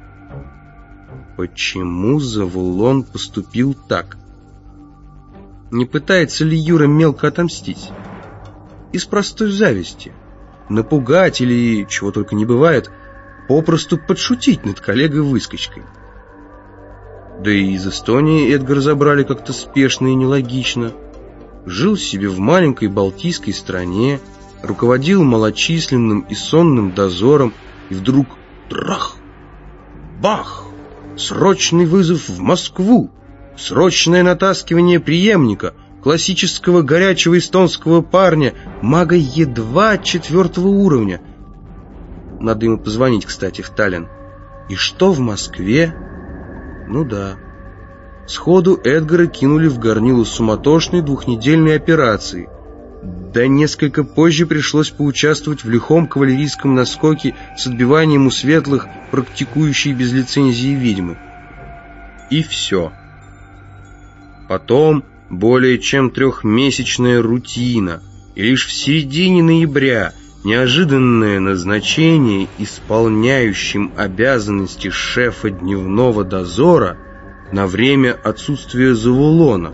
B: Почему Завулон поступил так? Не пытается ли Юра мелко отомстить? Из простой зависти. Напугать или, чего только не бывает, попросту подшутить над коллегой-выскочкой. Да и из Эстонии Эдгара забрали как-то спешно и нелогично. Жил себе в маленькой балтийской стране, руководил малочисленным и сонным дозором, и вдруг трах! Бах! Срочный вызов в Москву! Срочное натаскивание преемника, классического горячего эстонского парня, мага едва 4-го уровня. Надо ему позвонить, кстати, в Таллин. И что в Москве? Ну да. Сходу Эдгара кинули в горнило суматошной двухнедельной операции. Да несколько позже пришлось поучаствовать в лихом кавалерийском наскоке с отбиванием у светлых, практикующей без лицензии ведьмы. И все. Потом более чем 3-месячная рутина, и лишь в середине ноября неожиданное назначение исполняющим обязанности шефа дневного дозора на время отсутствия Завулона.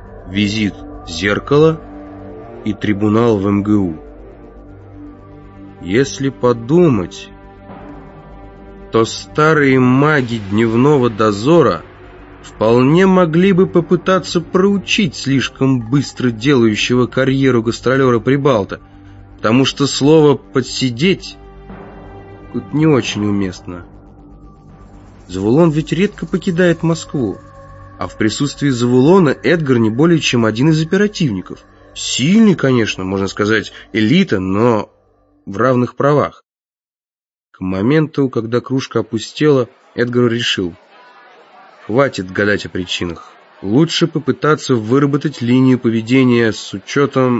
B: Визит «Зеркало» и трибунал в МГУ. Если подумать, то старые маги дневного дозора вполне могли бы попытаться проучить слишком быстро делающего карьеру гастролера Прибалта, потому что слово «подсидеть» тут не очень уместно. Завулон ведь редко покидает Москву, а в присутствии Завулона Эдгар не более чем один из оперативников. Сильный, конечно, можно сказать, элита, но в равных правах. К моменту, когда кружка опустела, Эдгар решил: хватит гадать о причинах. Лучше попытаться выработать линию поведения с учетом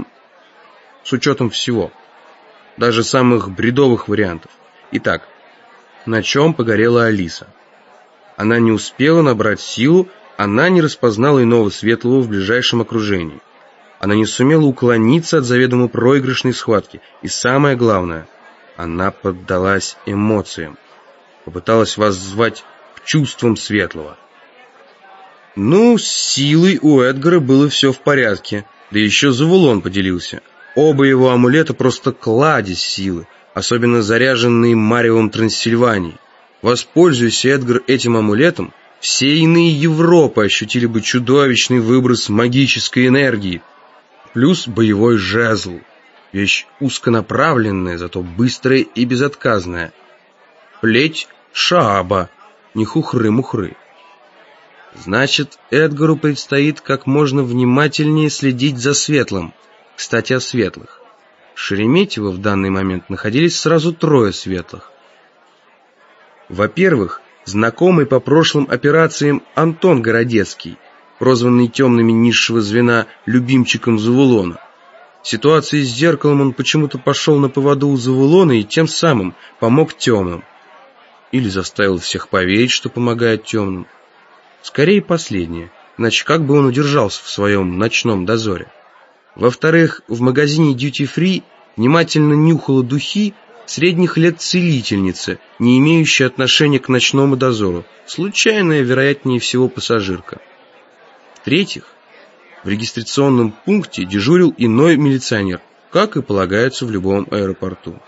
B: всего, даже самых бредовых вариантов. Итак, на чем погорела Алиса? Она не успела набрать силу, она не распознала иного светлого в ближайшем окружении. Она не сумела уклониться от заведомо проигрышной схватки. И самое главное, она поддалась эмоциям, попыталась воззвать к чувствам светлого. Ну, с силой у Эдгара было все в порядке, да еще Завулон поделился. Оба его амулета просто кладезь силы, особенно заряженные Маревом Трансильвании. Воспользуйся Эдгар этим амулетом, все иные Европы ощутили бы чудовищный выброс магической энергии. Плюс боевой жезл. Вещь узконаправленная, зато быстрая и безотказная. Плеть Шааба, не хухры-мухры. Значит, Эдгару предстоит как можно внимательнее следить за светлым. Кстати, о светлых. В Шереметьево в данный момент находились сразу 3 светлых. Во-первых, знакомый по прошлым операциям Антон Городецкий, прозванный темными низшего звена любимчиком Завулона. В ситуации с зеркалом он почему-то пошел на поводу у Завулона и тем самым помог темным. Или заставил всех поверить, что помогает темным. Скорее последнее, иначе как бы он удержался в своем ночном дозоре. Во-вторых, в магазине Duty Free внимательно нюхала духи средних лет целительница, не имеющая отношения к ночному дозору, случайная, вероятнее всего, пассажирка. В-третьих, в регистрационном пункте дежурил иной милиционер, как и полагается в любом аэропорту.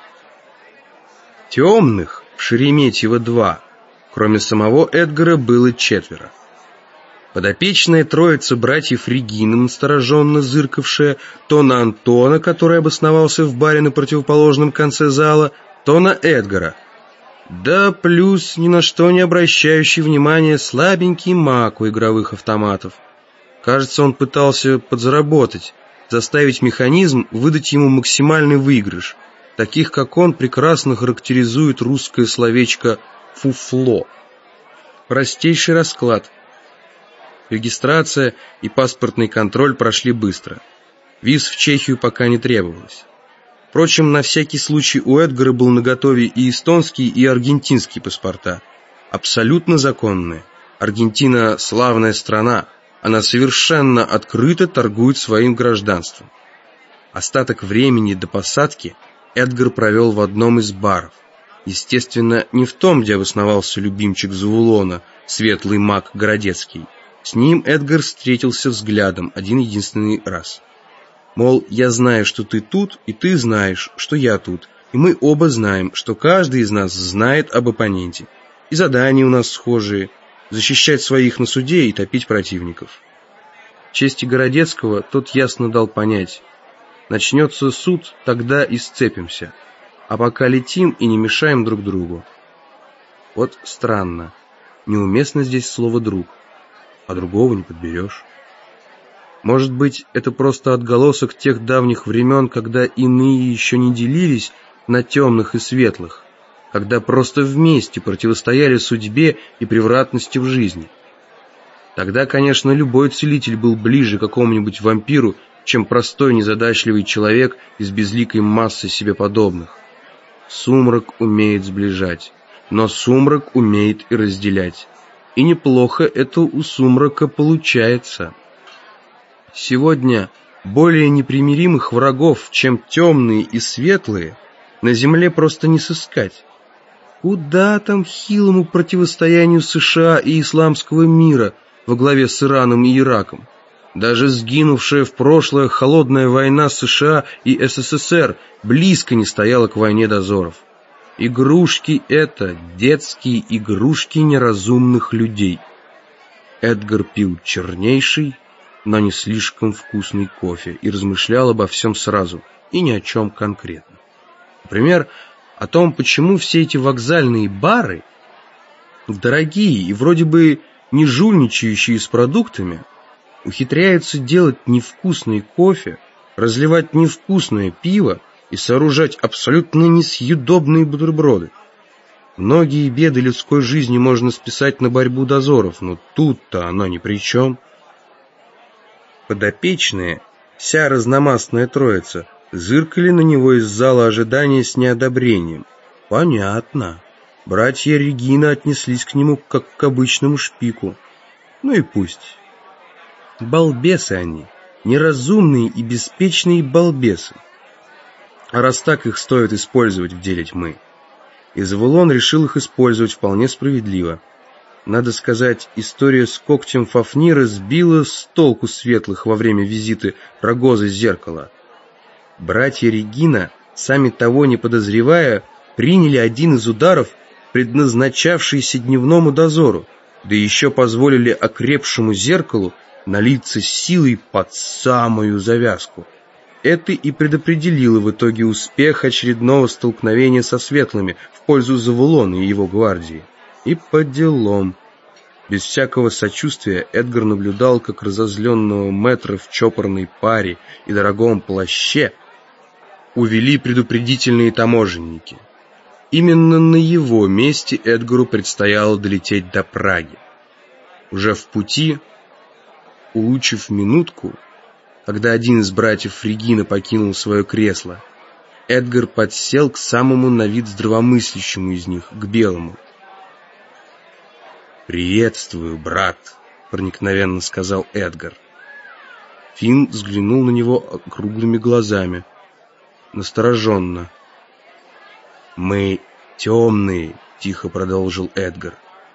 B: Темных в Шереметьево-2, кроме самого Эдгара, было 4. Подопечная троица братьев Регина, настороженно зыркавшая то на Антона, который обосновался в баре на противоположном конце зала, то на Эдгара. Да плюс ни на что не обращающий внимания слабенький маг у игровых автоматов. Кажется, он пытался подзаработать, заставить механизм выдать ему максимальный выигрыш. Таких, как он, прекрасно характеризует русское словечко «фуфло». Простейший расклад. Регистрация и паспортный контроль прошли быстро. Виз в Чехию пока не требовалось. Впрочем, на всякий случай у Эдгара был наготове и эстонский, и аргентинский паспорта. Абсолютно законные. Аргентина – славная страна. Она совершенно открыто торгует своим гражданством. Остаток времени до посадки Эдгар провел в одном из баров. Естественно, не в том, где обосновался любимчик Завулона, светлый маг Городецкий. С ним Эдгар встретился взглядом один-единственный раз. Мол, я знаю, что ты тут, и ты знаешь, что я тут, и мы оба знаем, что каждый из нас знает об оппоненте. И задания у нас схожие – защищать своих на суде и топить противников. Чести Городецкого тот ясно дал понять: начнется суд, тогда и сцепимся, а пока летим и не мешаем друг другу. Вот странно, неуместно здесь слово «друг», а другого не подберешь. Может быть, это просто отголосок тех давних времен, когда иные еще не делились на темных и светлых, когда просто вместе противостояли судьбе и превратности в жизни. Тогда, конечно, любой целитель был ближе к какому-нибудь вампиру, чем простой незадачливый человек из безликой массы себе подобных. Сумрак умеет сближать, но сумрак умеет и разделять. И неплохо это у сумрака получается. Сегодня более непримиримых врагов, чем темные и светлые, на земле просто не сыскать. Куда там хилому противостоянию США и исламского мира во главе с Ираном и Ираком? Даже сгинувшая в прошлое холодная война США и СССР близко не стояла к войне дозоров. Игрушки это детские игрушки неразумных людей. Эдгар пил чернейший, но не слишком вкусный кофе и размышлял обо всем сразу и ни о чем конкретно. Например, о том, почему все эти вокзальные бары, дорогие и вроде бы не жульничающие с продуктами, ухитряются делать невкусный кофе, разливать невкусное пиво и сооружать абсолютно несъедобные бутерброды. Многие беды людской жизни можно списать на борьбу дозоров, но тут-то оно ни при чем. Подопечные, вся разномастная троица, зыркали на него из зала ожидания с неодобрением. Понятно. Братья Регина отнеслись к нему как к обычному шпику. Ну и пусть. Балбесы они, неразумные и беспечные балбесы. А раз так, их стоит использовать в деле тьмы. И Завулон решил их использовать вполне справедливо. Надо сказать, история с когтем Фафнира сбила с толку светлых во время визита Рогозы зеркала. Братья Регина, сами того не подозревая, приняли один из ударов, предназначавшийся дневному дозору, да еще позволили окрепшему зеркалу налиться силой под самую завязку. Это и предопределило в итоге успех очередного столкновения со светлыми в пользу Завулона и его гвардии. И по делам. Без всякого сочувствия Эдгар наблюдал, как разозленного мэтра в чопорной паре и дорогом плаще увели предупредительные таможенники. Именно на его месте Эдгару предстояло долететь до Праги. Уже в пути, улучив минутку, когда один из братьев Регина покинул свое кресло, Эдгар подсел к самому на вид здравомыслящему из них, к белому. «Приветствую, брат», — проникновенно сказал Эдгар. Финн взглянул на него круглыми глазами, настороженно. «Мы темные», — тихо продолжил Эдгар.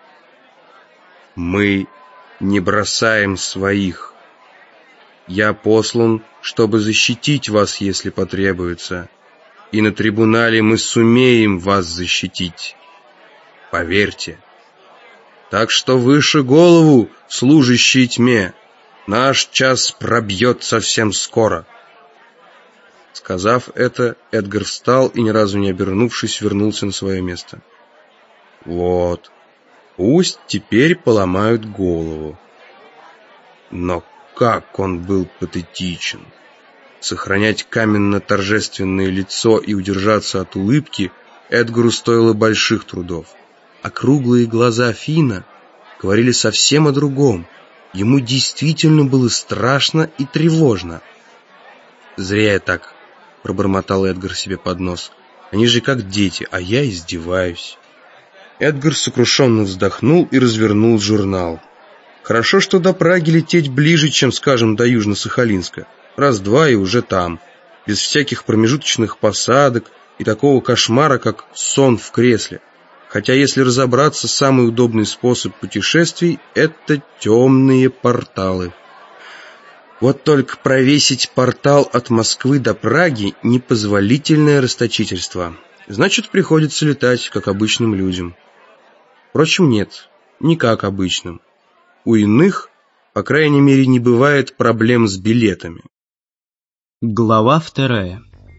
B: «Мы не бросаем своих. Я послан, чтобы защитить вас, если потребуется, и на трибунале мы сумеем вас защитить. Поверьте. Так что выше голову, служащие тьме, наш час пробьет совсем скоро». Сказав это, Эдгар встал и, ни разу не обернувшись, вернулся на свое место. Вот, пусть теперь поломают голову. Но как он был патетичен! Сохранять каменно-торжественное лицо и удержаться от улыбки Эдгару стоило больших трудов. А круглые глаза Финна говорили совсем о другом. Ему действительно было страшно и тревожно. «Зря я так», — пробормотал Эдгар себе под нос. «Они же как дети, а я издеваюсь». Эдгар сокрушенно вздохнул и развернул журнал. Хорошо, что до Праги лететь ближе, чем, скажем, до Южно-Сахалинска. Раз-два и уже там, без всяких промежуточных посадок и такого кошмара, как сон в кресле. Хотя, если разобраться, самый удобный способ путешествий — это темные порталы. Вот только провесить портал от Москвы до Праги — непозволительное расточительство. Значит, приходится летать, как обычным людям. Впрочем, нет, не как обычным. У иных, по крайней мере, не бывает проблем с билетами.
C: Глава 2.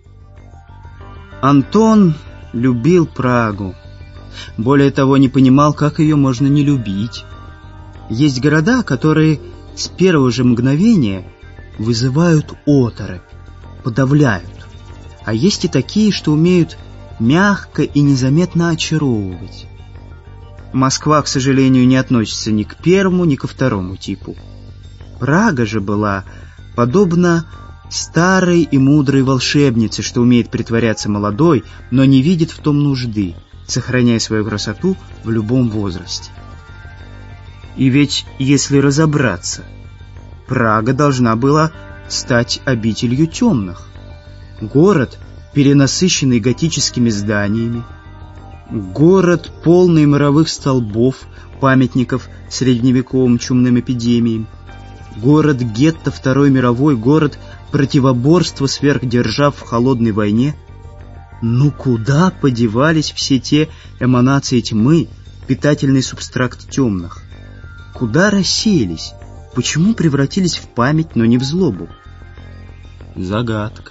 C: Антон любил Прагу. Более того, не понимал, как ее можно не любить. Есть города, которые с первого же мгновения вызывают оторопь, подавляют. А есть и такие, что умеют мягко и незаметно очаровывать. Москва, к сожалению, не относится ни к первому, ни ко второму типу. Прага же была подобна старой и мудрой волшебнице, что умеет притворяться молодой, но не видит в том нужды, сохраняя свою красоту в любом возрасте. И ведь, если разобраться, Прага должна была стать обителью темных. Город, перенасыщенный готическими зданиями, город, полный мировых столбов, памятников средневековым чумным эпидемиям, город-гетто Второй мировой, город противоборства сверхдержав в холодной войне. Ну куда подевались все те эманации тьмы, питательный субстракт темных? Куда рассеялись? Почему превратились в память, но не в злобу? Загадка.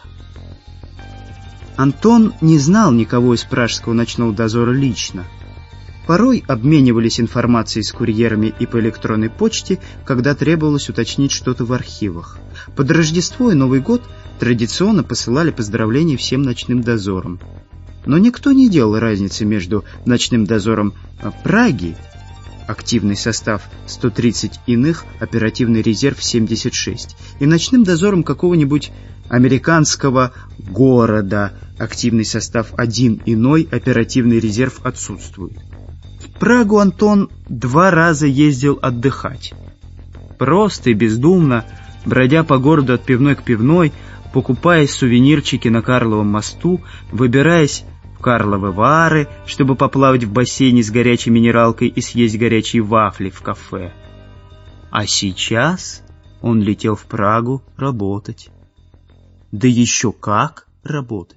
C: Антон не знал никого из пражского ночного дозора лично. Порой обменивались информацией с курьерами и по электронной почте, когда требовалось уточнить что-то в архивах. Под Рождество и Новый год традиционно посылали поздравления всем ночным дозорам. Но никто не делал разницы между ночным дозором Праги, активный состав 130 иных, оперативный резерв 76, и ночным дозором какого-нибудь американского города, активный состав 1 иной, оперативный резерв отсутствует. В Прагу Антон 2 раза ездил отдыхать. Просто и бездумно, бродя по городу от пивной к пивной, покупая сувенирчики на Карловом мосту, выбираясь в Карловы Вары, чтобы поплавать в бассейне с горячей минералкой и съесть горячие вафли в кафе. А сейчас он летел в Прагу работать. Да еще как работать!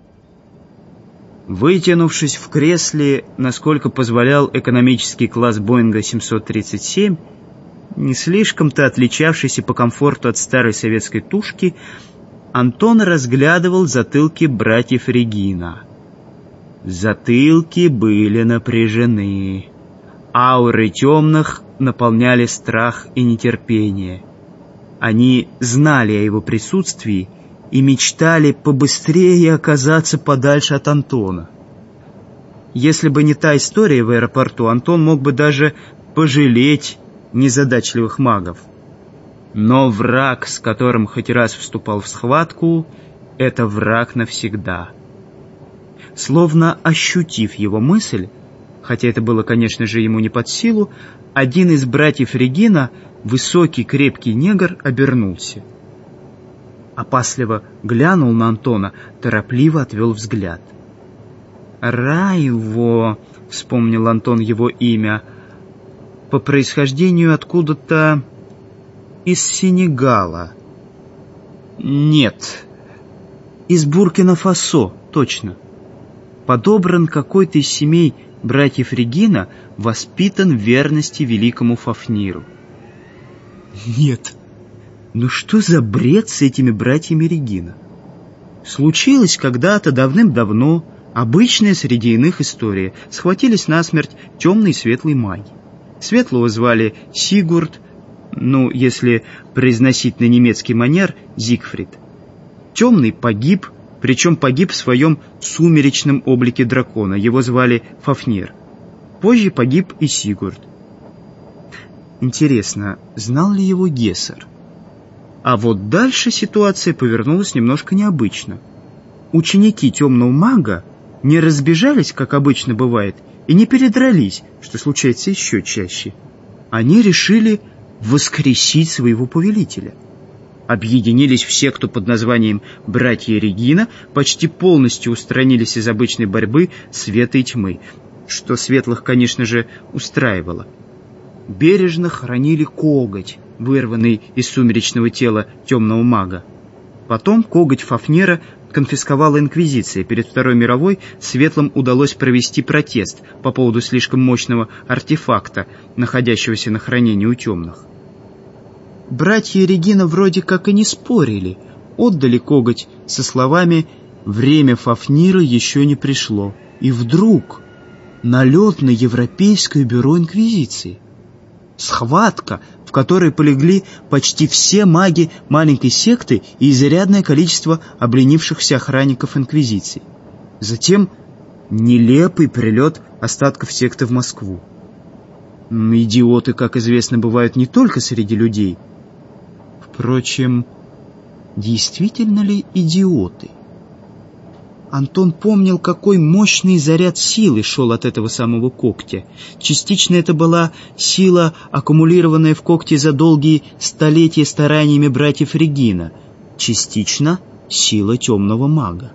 C: Вытянувшись в кресле, насколько позволял экономический класс Боинга 737, не слишком-то отличавшийся по комфорту от старой советской тушки, Антон разглядывал затылки братьев Регина. Затылки были напряжены. Ауры темных наполняли страх и нетерпение. Они знали о его присутствии и мечтали побыстрее оказаться подальше от Антона. Если бы не та история в аэропорту, Антон мог бы даже пожалеть незадачливых магов. Но враг, с которым хоть раз вступал в схватку, это враг навсегда. Словно ощутив его мысль, хотя это было, конечно же, ему не под силу, один из братьев Регина, высокий крепкий негр, обернулся. Опасливо глянул на Антона, торопливо отвел взгляд. «Райво», — вспомнил Антон его имя, — «по происхождению откуда-то из Сенегала». «Нет, из Буркина-Фасо, точно. Подобран какой-то из семей братьев Регина, воспитан в верности великому Фафниру». «Нет». Ну что за бред с этими братьями Регина? Случилось когда-то давным-давно, обычная среди иных история. Схватились насмерть темные и светлые маги. Светлого звали Сигурд, ну, если произносить на немецкий манер, Зигфрид. Темный погиб, причем погиб в своем сумеречном облике дракона. Его звали Фафнир. Позже погиб и Сигурд. Интересно, знал ли его Гессер? А вот дальше ситуация повернулась немножко необычно. Ученики темного мага не разбежались, как обычно бывает, и не передрались, что случается еще чаще. Они решили воскресить своего повелителя. Объединились все, кто под названием «Братья Регина», почти полностью устранились из обычной борьбы света и тьмы, что светлых, конечно же, устраивало. Бережно хранили коготь, вырванный из сумеречного тела темного мага. Потом коготь Фафнира конфисковала Инквизиция. Перед Второй мировой светлым удалось провести протест по поводу слишком мощного артефакта, находящегося на хранении у темных. Братья Регина вроде как и не спорили, отдали коготь со словами «Время Фафнира еще не пришло». И вдруг налет на Европейское бюро Инквизиции. Схватка, в которой полегли почти все маги маленькой секты и изрядное количество обленившихся охранников Инквизиции. Затем нелепый прилет остатков секты в Москву. Идиоты, как известно, бывают не только среди людей. Впрочем, действительно ли идиоты? Антон помнил, какой мощный заряд силы шел от этого самого когтя. Частично это была сила, аккумулированная в когте за долгие столетия стараниями братьев Регина. Частично сила темного мага.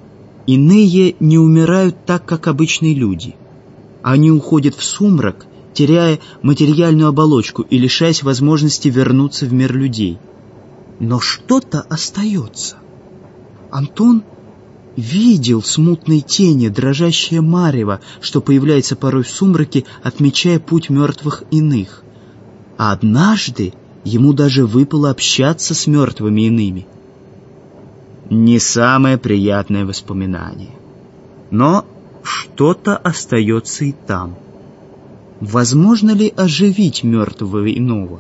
C: Иные не умирают так, как обычные люди. Они уходят в сумрак теряя материальную оболочку и лишаясь возможности вернуться в мир людей. Но что-то остается. Антон видел смутные тени, дрожащее марево, что появляется порой в сумраке, отмечая путь мертвых иных. А однажды ему даже выпало общаться с мертвыми иными. Не самое приятное воспоминание. Но что-то остается и там. Возможно ли оживить мертвого иного?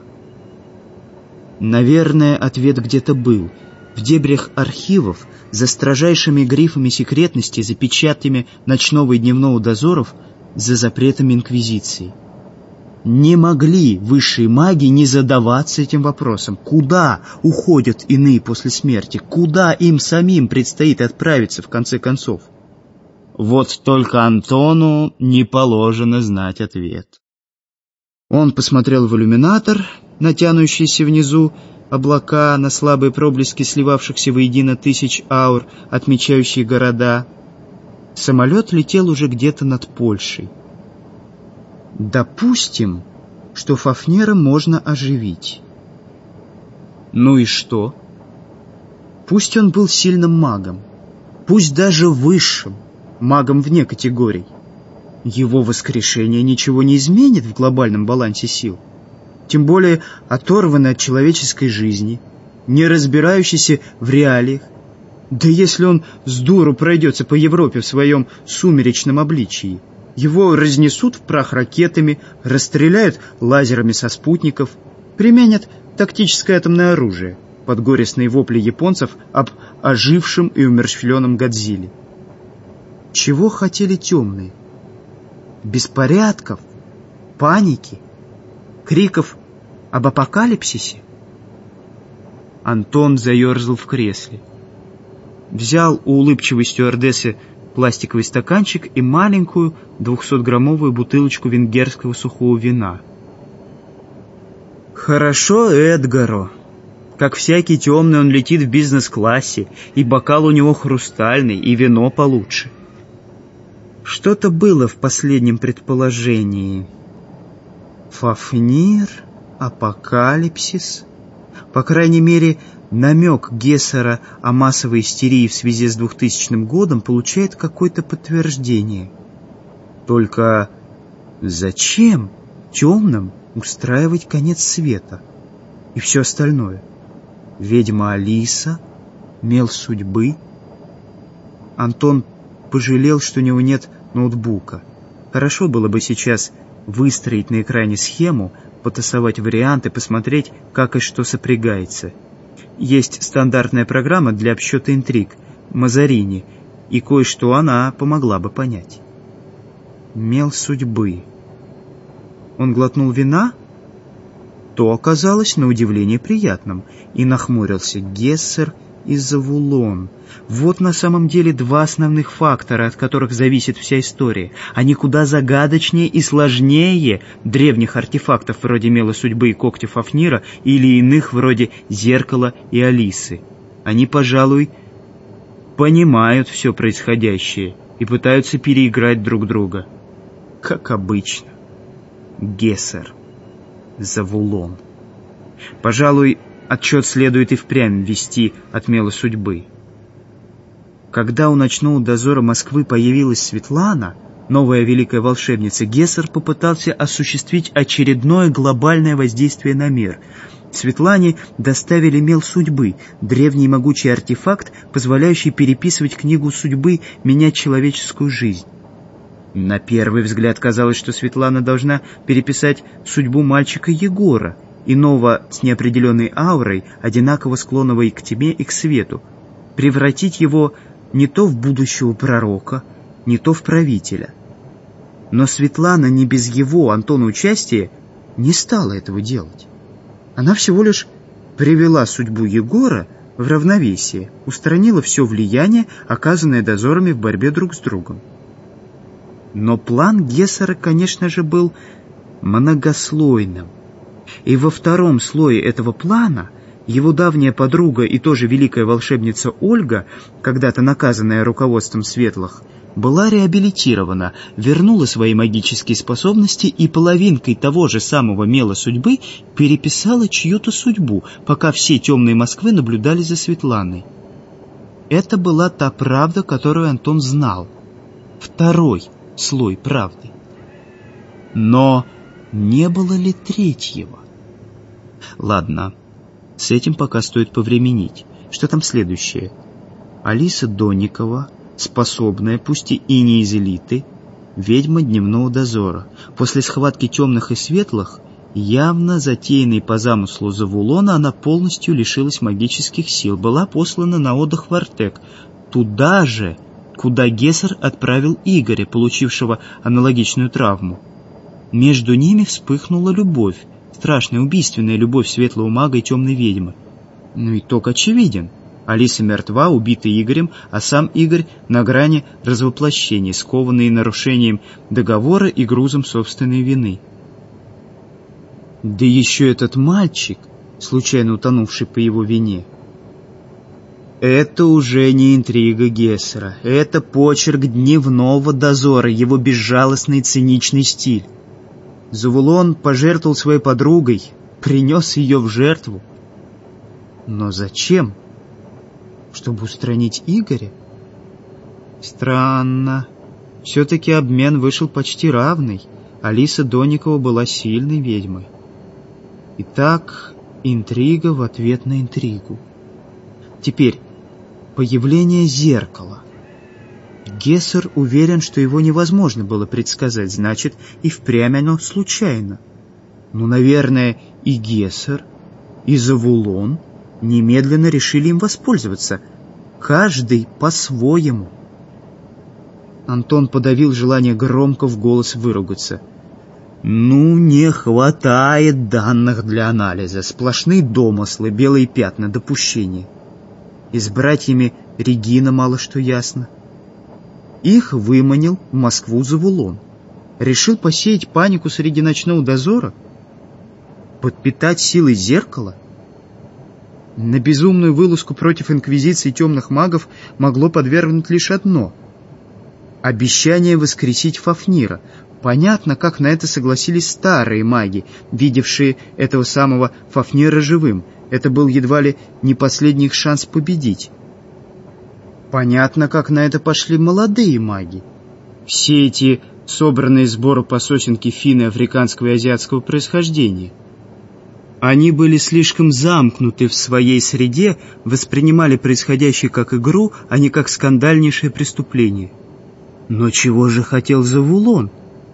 C: Наверное, ответ где-то был. В дебрях архивов, за строжайшими грифами секретности, за печатями ночного и дневного дозоров, за запретами инквизиции. Не могли высшие маги не задаваться этим вопросом. Куда уходят иные после смерти? Куда им самим предстоит отправиться в конце концов? Вот только Антону не положено знать ответ. Он посмотрел в иллюминатор, натянущийся внизу, облака на слабые проблески сливавшихся воедино тысяч аур, отмечающие города. Самолет летел уже где-то над Польшей. Допустим, что Фафнера можно оживить. Ну и что? Пусть он был сильным магом, пусть даже высшим, магом вне категорий. Его воскрешение ничего не изменит в глобальном балансе сил. Тем более оторванный от человеческой жизни, не разбирающийся в реалиях. Да если он с дуру пройдется по Европе в своем сумеречном обличии, его разнесут в прах ракетами, расстреляют лазерами со спутников, применят тактическое атомное оружие под горестные вопли японцев об ожившем и умерщвленном Годзилле. Чего хотели темные? Беспорядков, паники, криков об апокалипсисе? Антон заерзал в кресле. Взял у улыбчивой стюардессы пластиковый стаканчик и маленькую 200-граммовую бутылочку венгерского сухого вина. Хорошо Эдгару. Как всякий темный, он летит в бизнес-классе, и бокал у него хрустальный, и вино получше. Что-то было в последнем предположении. Фафнир, апокалипсис. По крайней мере, намек Гессера о массовой истерии в связи с 2000 годом получает какое-то подтверждение. Только зачем темным устраивать конец света и все остальное? Ведьма Алиса, мел судьбы. Антон пожалел, что у него нет ноутбука. Хорошо было бы сейчас выстроить на экране схему, потасовать варианты, посмотреть, как и что сопрягается. Есть стандартная программа для обсчета интриг, Мазарини, и кое-что она помогла бы понять. Мел судьбы. Он глотнул вина? То оказалось на удивление приятным, и нахмурился. Гессер и Завулон. Вот на самом деле два основных фактора, от которых зависит вся история. Они куда загадочнее и сложнее древних артефактов вроде мела судьбы и когтя Фафнира или иных вроде зеркала и Алисы. Они, пожалуй, понимают все происходящее и пытаются переиграть друг друга. Как обычно. Гессер. Завулон. Пожалуй, отчет следует и впрямь вести от мела судьбы. Когда у ночного дозора Москвы появилась Светлана, новая великая волшебница, Гессер попытался осуществить очередное глобальное воздействие на мир. Светлане доставили мел судьбы, древний могучий артефакт, позволяющий переписывать книгу судьбы, менять человеческую жизнь. На первый взгляд казалось, что Светлана должна переписать судьбу мальчика Егора, иного с неопределенной аурой, одинаково склонного и к тьме, и к свету, превратить его не то в будущего пророка, не то в правителя. Но Светлана не без его, Антона, участия не стала этого делать. Она всего лишь привела судьбу Егора в равновесие, устранила все влияние, оказанное дозорами в борьбе друг с другом. Но план Гессера, конечно же, был многослойным. И во втором слое этого плана Его давняя подруга и тоже великая волшебница Ольга, когда-то наказанная руководством светлых, была реабилитирована, вернула свои магические способности и половинкой того же самого мела судьбы переписала чью-то судьбу, пока все темные Москвы наблюдали за Светланой. Это была та правда, которую Антон знал. Второй слой правды. Но не было ли третьего? Ладно, с этим пока стоит повременить. Что там следующее? Алиса Донникова, способная, пусть и не из элиты, ведьма дневного дозора. После схватки темных и светлых, явно затеянной по замыслу Завулона, она полностью лишилась магических сил, была послана на отдых в Артек, туда же, куда Гессер отправил Игоря, получившего аналогичную травму. Между ними вспыхнула любовь, страшная убийственная любовь светлого мага и темной ведьмы. Ну, итог очевиден. Алиса мертва, убита Игорем, а сам Игорь на грани развоплощения, скованный нарушением договора и грузом собственной вины. Да еще этот мальчик, случайно утонувший по его вине. Это уже не интрига Гессера, это почерк дневного дозора, его безжалостный циничный стиль. Завулон пожертвовал своей подругой, принес ее в жертву. Но зачем? Чтобы устранить Игоря? Странно. Все-таки обмен вышел почти равный. Алиса Донникова была сильной ведьмой. Итак, интрига в ответ на интригу. Теперь, появление зеркала. Гессер уверен, что его невозможно было предсказать, значит, и впрямь оно случайно. Ну, наверное, и Гессер, и Завулон немедленно решили им воспользоваться, каждый по-своему. Антон подавил желание громко в голос выругаться. Ну, не хватает данных для анализа, сплошные домыслы, белые пятна, допущения. И с братьями Регина мало что ясно. Их выманил в Москву Завулон. Решил посеять панику среди ночного дозора? Подпитать силой зеркала? На безумную вылазку против инквизиции темных магов могло подвергнуть лишь одно — обещание воскресить Фафнира. Понятно, как на это согласились старые маги, видевшие этого самого Фафнира живым. Это был едва ли не последний их шанс победить. Понятно, как на это пошли молодые маги. Все эти собранные сборы по сосенке финны африканского и азиатского происхождения. Они были слишком замкнуты в своей среде, воспринимали происходящее как игру, а не как скандальнейшее преступление. Но чего же хотел Завулон?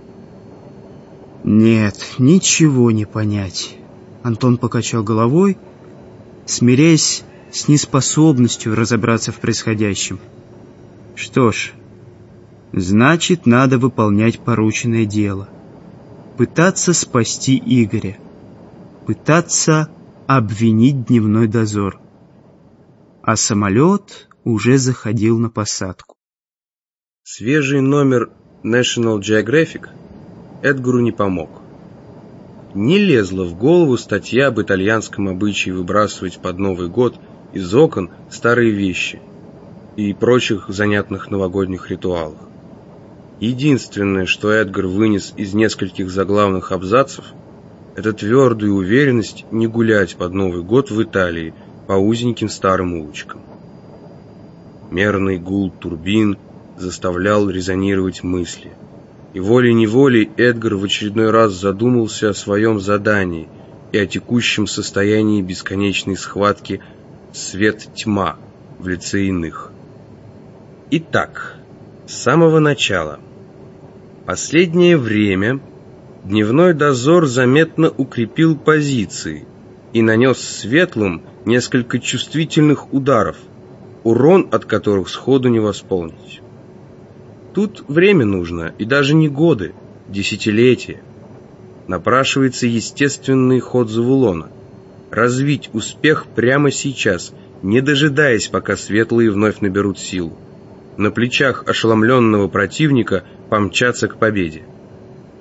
C: Нет, ничего не понять. Антон покачал головой, смиряясь с неспособностью разобраться в происходящем. Что ж, значит, надо выполнять порученное дело. Пытаться спасти Игоря. Пытаться обвинить дневной дозор. А самолет уже заходил на посадку.
B: Свежий номер National Geographic Эдгару не помог. Не лезла в голову статья об итальянском обычае выбрасывать под Новый год из окон старые вещи и прочих занятных новогодних ритуалах. Единственное, что Эдгар вынес из нескольких заглавных абзацев, это твердую уверенность не гулять под Новый год в Италии по узеньким старым улочкам. Мерный гул турбин заставлял резонировать мысли, и волей-неволей Эдгар в очередной раз задумался о своем задании и о текущем состоянии бесконечной схватки свет-тьма в лице иных. Итак, с самого начала. Последнее время дневной дозор заметно укрепил позиции и нанес светлым несколько чувствительных ударов, урон от которых сходу не восполнить. Тут время нужно, и даже не годы, десятилетия. Напрашивается естественный ход Завулона. Развить успех прямо сейчас, не дожидаясь, пока светлые вновь наберут силу. На плечах ошеломленного противника помчаться к победе.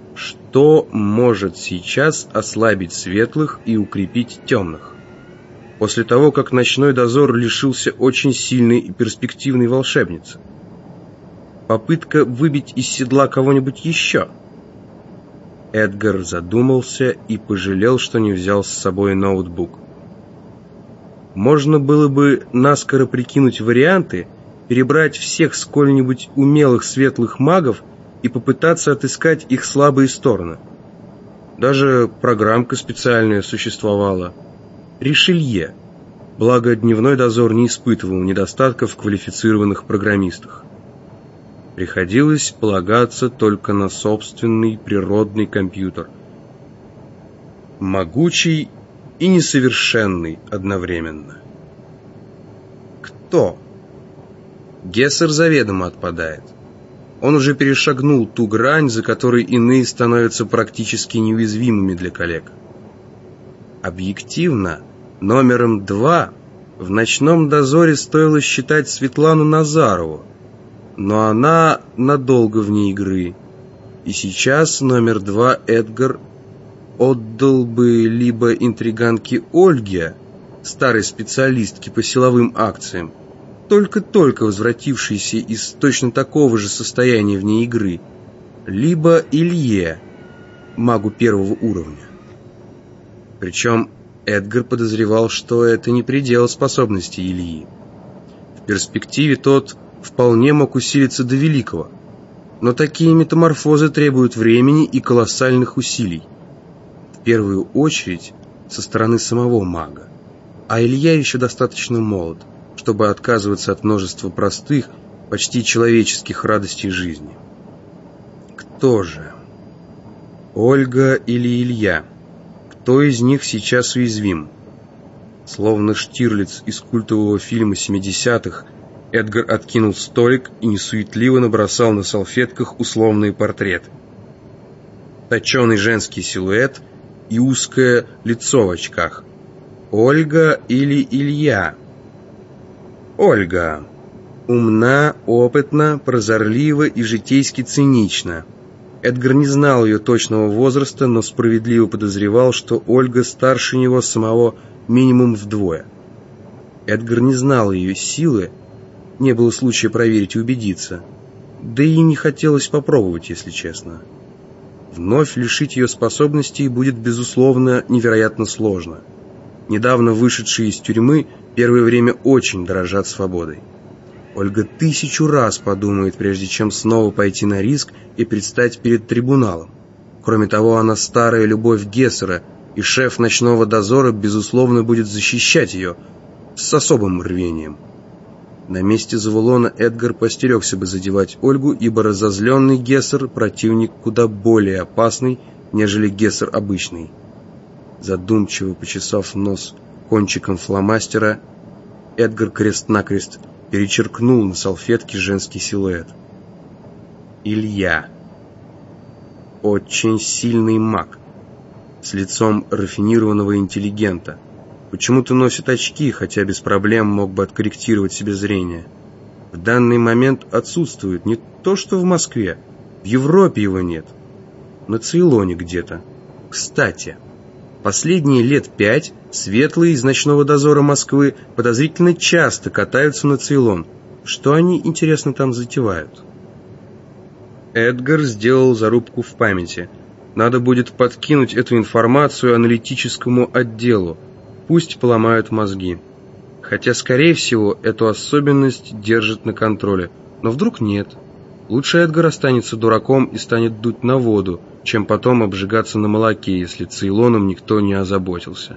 B: Что может сейчас ослабить светлых и укрепить темных? после того, как ночной дозор лишился очень сильной и перспективной волшебницы. Попытка выбить из седла кого-нибудь еще. Эдгар задумался и пожалел, что не взял с собой ноутбук. Можно было бы наскоро прикинуть варианты, перебрать всех сколь-нибудь умелых светлых магов и попытаться отыскать их слабые стороны. Даже программка специальная существовала. Ришелье. Благо, дневной дозор не испытывал недостатков в квалифицированных программистах. Приходилось полагаться только на собственный природный компьютер. Могучий и несовершенный одновременно. Кто? Гессер заведомо отпадает. Он уже перешагнул ту грань, за которой иные становятся практически неуязвимыми для коллег. Объективно, номером 2 в ночном дозоре стоило считать Светлану Назарову, но она надолго вне игры, и сейчас номер 2 Эдгар отдал бы либо интриганке Ольге, старой специалистке по силовым акциям, только-только возвратившейся из точно такого же состояния вне игры, либо Илье, магу первого уровня. Причем Эдгар подозревал, что это не предел способностей Ильи. В перспективе тот вполне мог усилиться до великого, но такие метаморфозы требуют времени и колоссальных усилий. В первую очередь со стороны самого мага, а Илья еще достаточно молод, чтобы отказываться от множества простых, почти человеческих радостей жизни. Кто же? Ольга или Илья? Кто из них сейчас уязвим? Словно Штирлиц из культового фильма 70-х, Эдгар откинул столик и несуетливо набросал на салфетках условные портреты. Точеный женский силуэт и узкое лицо в очках. Ольга или Илья? Ольга. Умна, опытна, прозорлива и житейски цинична. Эдгар не знал ее точного возраста, но справедливо подозревал, что Ольга старше него самого минимум вдвое. Эдгар не знал ее силы, не было случая проверить и убедиться. Да и не хотелось попробовать, если честно. Вновь лишить ее способностей будет, безусловно, невероятно сложно. Недавно вышедшие из тюрьмы первое время очень дорожат свободой. Ольга 1000 раз подумает, прежде чем снова пойти на риск и предстать перед трибуналом. Кроме того, она старая любовь Гессера, и шеф ночного дозора, безусловно, будет защищать ее с особым рвением. На месте Завулона Эдгар постерегся бы задевать Ольгу, ибо разозленный Гессер – противник куда более опасный, нежели Гессер обычный. Задумчиво почесав нос кончиком фломастера, Эдгар крест-накрест перечеркнул на салфетке женский силуэт. Илья. Очень сильный маг, с лицом рафинированного интеллигента. Почему-то носит очки, хотя без проблем мог бы откорректировать себе зрение. В данный момент отсутствует не то что в Москве, в Европе его нет. На Цейлоне где-то. Кстати, последние лет 5 светлые из ночного дозора Москвы подозрительно часто катаются на Цейлон. Что они, интересно, там затевают? Эдгар сделал зарубку в памяти. Надо будет подкинуть эту информацию аналитическому отделу. Пусть поломают мозги. Хотя, скорее всего, эту особенность держат на контроле. Но вдруг нет. Лучше Эдгар останется дураком и станет дуть на воду, чем потом обжигаться на молоке, если Цейлоном никто не озаботился.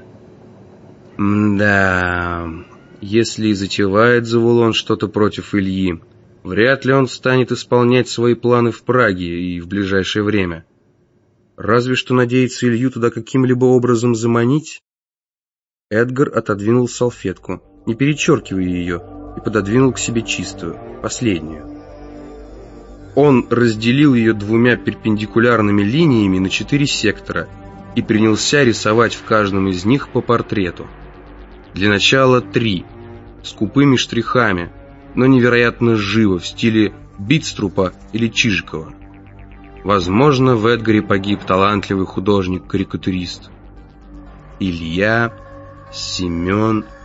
B: Да, если и затевает Завулон что-то против Ильи, вряд ли он станет исполнять свои планы в Праге и в ближайшее время. Разве что надеется Илью туда каким-либо образом заманить. Эдгар отодвинул салфетку, не перечеркивая ее, и пододвинул к себе чистую, последнюю. Он разделил ее 2 перпендикулярными линиями на 4 сектора и принялся рисовать в каждом из них по портрету. Для начала 3, скупыми штрихами, но невероятно живо, в стиле Битструпа или Чижикова. Возможно, в Эдгаре погиб талантливый художник-карикатурист. Илья, Семен,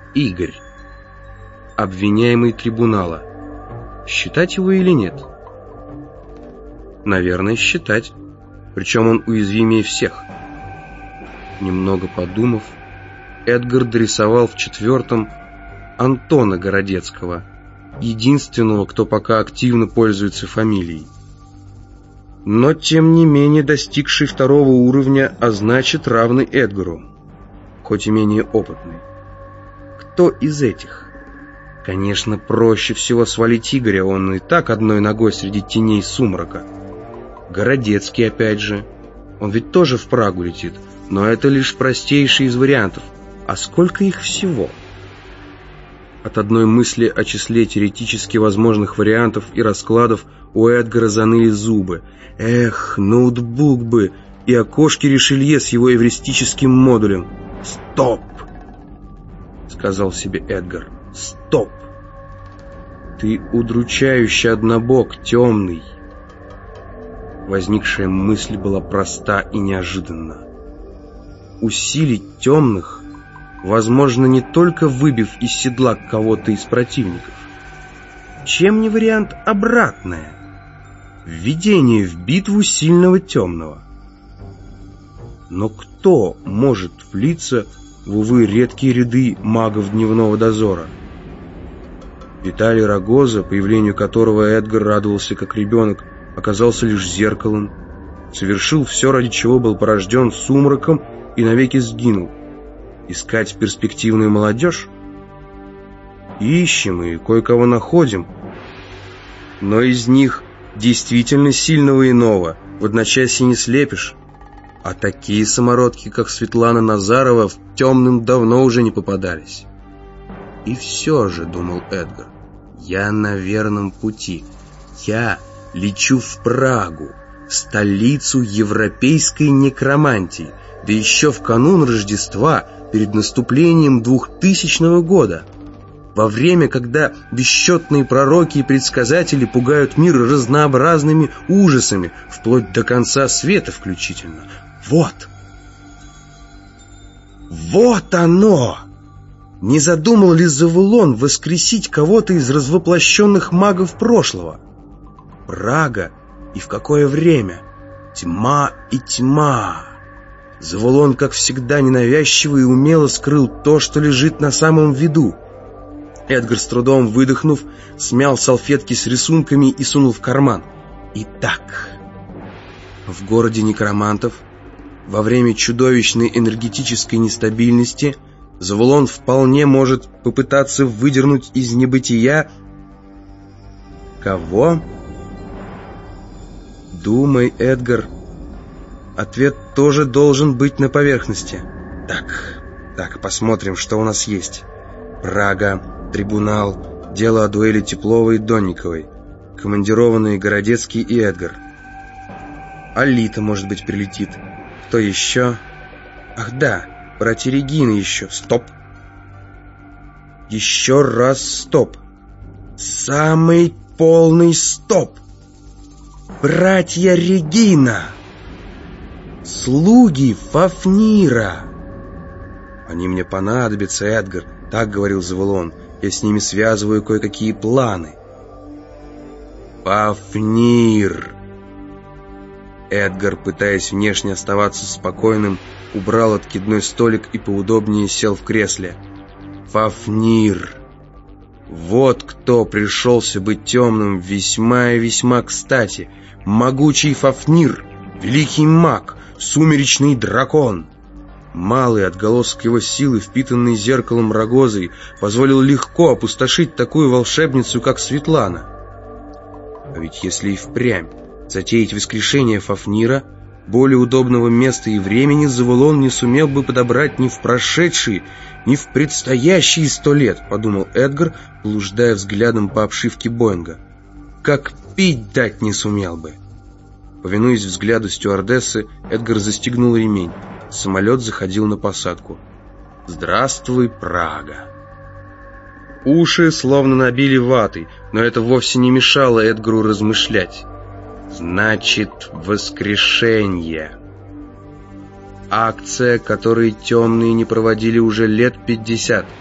B: Игорь. Обвиняемый трибунала. Считать его или нет? Наверное, считать. Причем он уязвимее всех. Немного подумав, Эдгар дорисовал в 4-м Антона Городецкого, единственного, кто пока активно пользуется фамилией. Но, тем не менее, достигший 2-го уровня, а значит, равный Эдгару, хоть и менее опытный. Кто из этих? Конечно, проще всего свалить Игоря, он и так одной ногой среди теней сумрака. Городецкий опять же. Он ведь тоже в Прагу летит, но это лишь простейший из вариантов. А сколько их всего? От одной мысли о числе теоретически возможных вариантов и раскладов у Эдгара заныли зубы. Эх, ноутбук бы и окошки Ришелье с его эвристическим модулем. «Стоп!» — сказал себе Эдгар. «Стоп! Ты удручающе однобок, темный!» Возникшая мысль была проста и неожиданна. Усилить темных возможно, не только выбив из седла кого-то из противников. Чем не вариант обратное? Введение в битву сильного темного. Но кто может влиться в, увы, редкие ряды магов дневного дозора? Виталий Рогоза, появлению которого Эдгар радовался как ребенок, оказался лишь зеркалом, совершил все, ради чего был порожден сумраком и навеки сгинул. Искать перспективную молодежь? Ищем и кое-кого находим, но из них действительно сильного иного в одночасье не слепишь. А такие самородки, как Светлана Назарова, в темным давно уже не попадались. И все же, думал Эдгар, я на верном пути. Я лечу в Прагу, столицу европейской некромантии, да еще в канун Рождества, перед наступлением 2000 года. Во время, когда бесчетные пророки и предсказатели пугают мир разнообразными ужасами, вплоть до конца света включительно. Вот! Вот оно! Не задумал ли Завулон воскресить кого-то из развоплощенных магов прошлого? Прага, и в какое время? Тьма и тьма. Завулон, как всегда, ненавязчиво и умело скрыл то, что лежит на самом виду. Эдгар, с трудом выдохнув, смял салфетки с рисунками и сунул в карман. Итак, в городе некромантов, во время чудовищной энергетической нестабильности, Завулон вполне может попытаться выдернуть из небытия... Кого? Думай, Эдгар. Ответ тоже должен быть на поверхности. Так, посмотрим, что у нас есть. Прага, трибунал, дело о дуэли Теплова и Донниковой, командированные Городецкий и Эдгар. Алита, может быть, прилетит. Кто еще? Ах да, братья Регины еще. Стоп. Еще раз стоп. Самый полный стоп. Братья Регина. Слуги Фафнира. Они мне понадобятся, Эдгар, так говорил Завулон. Я с ними связываю кое-какие планы. Фафнир. Эдгар, пытаясь внешне оставаться спокойным, убрал откидной столик и поудобнее сел в кресле. Фафнир. Вот кто пришелся быть темным весьма и весьма кстати. Могучий Фафнир, великий маг, сумеречный дракон. Малый отголосок его силы, впитанный зеркалом Рогозой, позволил легко опустошить такую волшебницу, как Светлана. А ведь если и впрямь затеять воскрешение Фафнира, более удобного места и времени Завулон не сумел бы подобрать ни в прошедшие, ни в предстоящие 100 лет, подумал Эдгар, блуждая взглядом по обшивке Боинга. Как пить дать не сумел бы. Повинуясь взгляду стюардессы, Эдгар застегнул ремень. Самолет заходил на посадку. Здравствуй, Прага. Уши словно набили ватой, но это вовсе не мешало Эдгару размышлять. Значит, воскрешение. Акция, которую темные не проводили уже лет 50.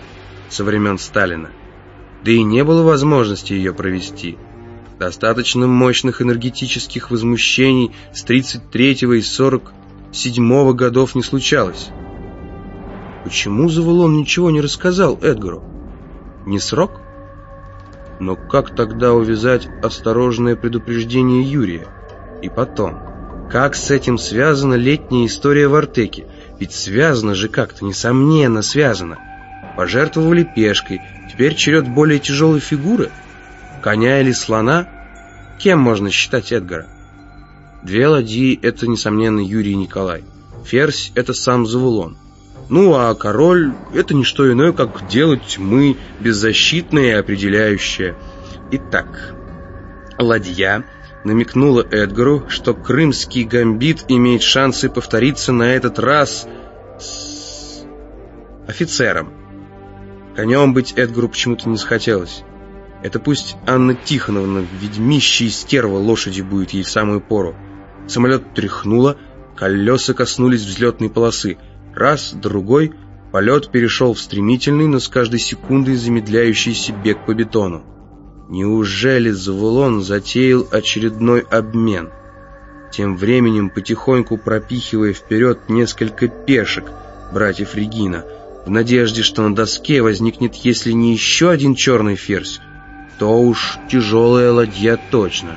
B: со времен Сталина. Да и не было возможности ее провести. Достаточно мощных энергетических возмущений с 33-го и 47-го годов не случалось. Почему Завулон ничего не рассказал Эдгару? Не срок? Но как тогда увязать осторожное предупреждение Юрия? И потом, как с этим связана летняя история в Артеке? Ведь связано же как-то, несомненно связано. Пожертвовали пешкой, теперь черед более тяжелой фигуры? Коня или слона? Кем можно считать Эдгара? Две ладьи — это, несомненно, Юрий и Николай. Ферзь — это сам Завулон. Ну, а король — это не что иное, как дело тьмы, беззащитное и определяющее. Итак, ладья намекнула Эдгару, что крымский гамбит имеет шансы повториться на этот раз с офицером. Конем быть Эдгару почему-то не захотелось. Это пусть Анна Тихоновна, ведьмища и стерва, лошади будет ей в самую пору. Самолет тряхнуло, колеса коснулись взлетной полосы. Раз, другой, полет перешел в стремительный, но с каждой секундой замедляющийся бег по бетону. Неужели Завулон затеял очередной обмен? Тем временем, потихоньку пропихивая вперед несколько пешек братьев Регина, в надежде, что на доске возникнет, если не еще один черный ферзь, то уж тяжелая ладья точно.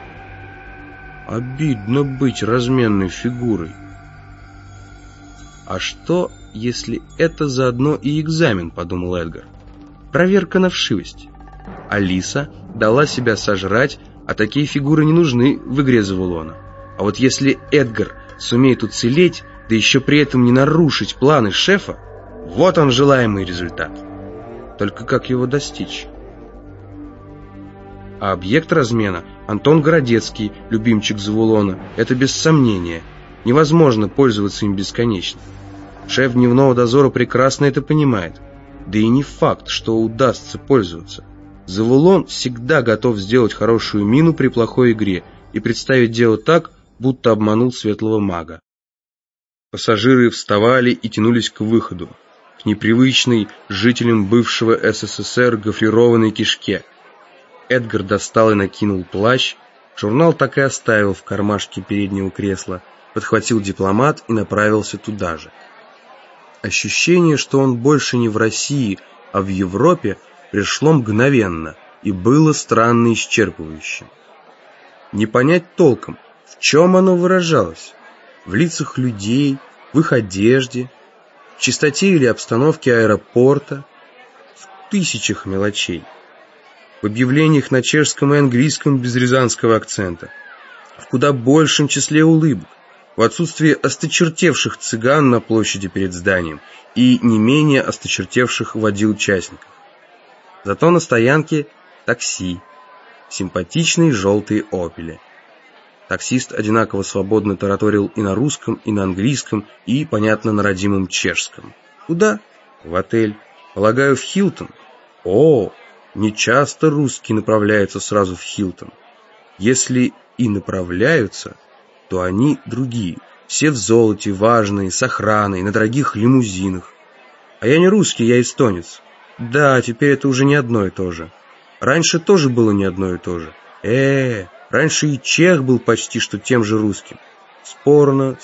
B: Обидно быть разменной фигурой. А что, если это заодно и экзамен, подумал Эдгар. Проверка на вшивость. Алиса дала себя сожрать, а такие фигуры не нужны в игре Завулона. А вот если Эдгар сумеет уцелеть, да еще при этом не нарушить планы шефа, вот он, желаемый результат. Только как его достичь? А объект размена Антон Городецкий, любимчик Завулона, это без сомнения. Невозможно пользоваться им бесконечно. Шеф дневного дозора прекрасно это понимает. Да и не факт, что удастся пользоваться. Завулон всегда готов сделать хорошую мину при плохой игре и представить дело так, будто обманул светлого мага. Пассажиры вставали и тянулись к выходу, к непривычной жителям бывшего СССР гофрированной кишке. Эдгар достал и накинул плащ, журнал так и оставил в кармашке переднего кресла, подхватил дипломат и направился туда же. Ощущение, что он больше не в России, а в Европе, пришло мгновенно и было странно исчерпывающим. Не понять толком, в чем оно выражалось: в лицах людей, в их одежде, в чистоте или обстановке аэропорта, в тысячах мелочей, в объявлениях на чешском и английском без рязанского акцента, в куда большем числе улыбок, в отсутствии осточертевших цыган на площади перед зданием и не менее осточертевших водил-участников. Зато на стоянке такси, симпатичные желтые «Опели». Таксист одинаково свободно тараторил и на русском, и на английском, и, понятно, на родимом чешском. Куда? В отель. Полагаю, в Хилтон. О, нечасто русские направляются сразу в Хилтон. Если и направляются, то они другие, все в золоте, важные, с охраной, на дорогих лимузинах. А я не русский, я эстонец. Да, теперь это уже не одно и то же. Раньше тоже было не одно и то же. Раньше и чех был почти что тем же русским. Спорно,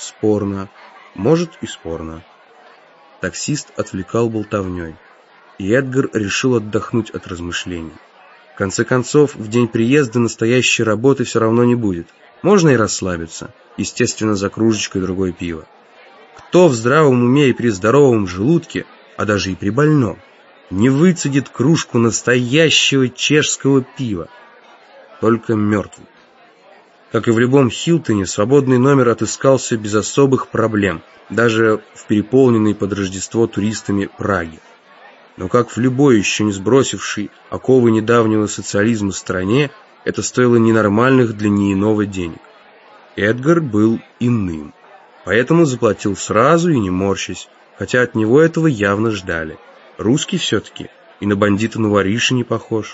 B: может и спорно. Таксист отвлекал болтовней, и Эдгар решил отдохнуть от размышлений. В конце концов, в день приезда настоящей работы все равно не будет. Можно и расслабиться, естественно, за кружечкой другой пива. Кто в здравом уме и при здоровом желудке, а даже и при больном, не выцедит кружку настоящего чешского пива? Только мертвый. Как и в любом Хилтоне, свободный номер отыскался без особых проблем, даже в переполненной под Рождество туристами Праге. Но как в любой еще не сбросившей оковы недавнего социализма стране, это стоило ненормальных для неиного денег. Эдгар был иным, поэтому заплатил сразу и не морщась, хотя от него этого явно ждали. Русский все-таки, и на бандита-новориша не похож.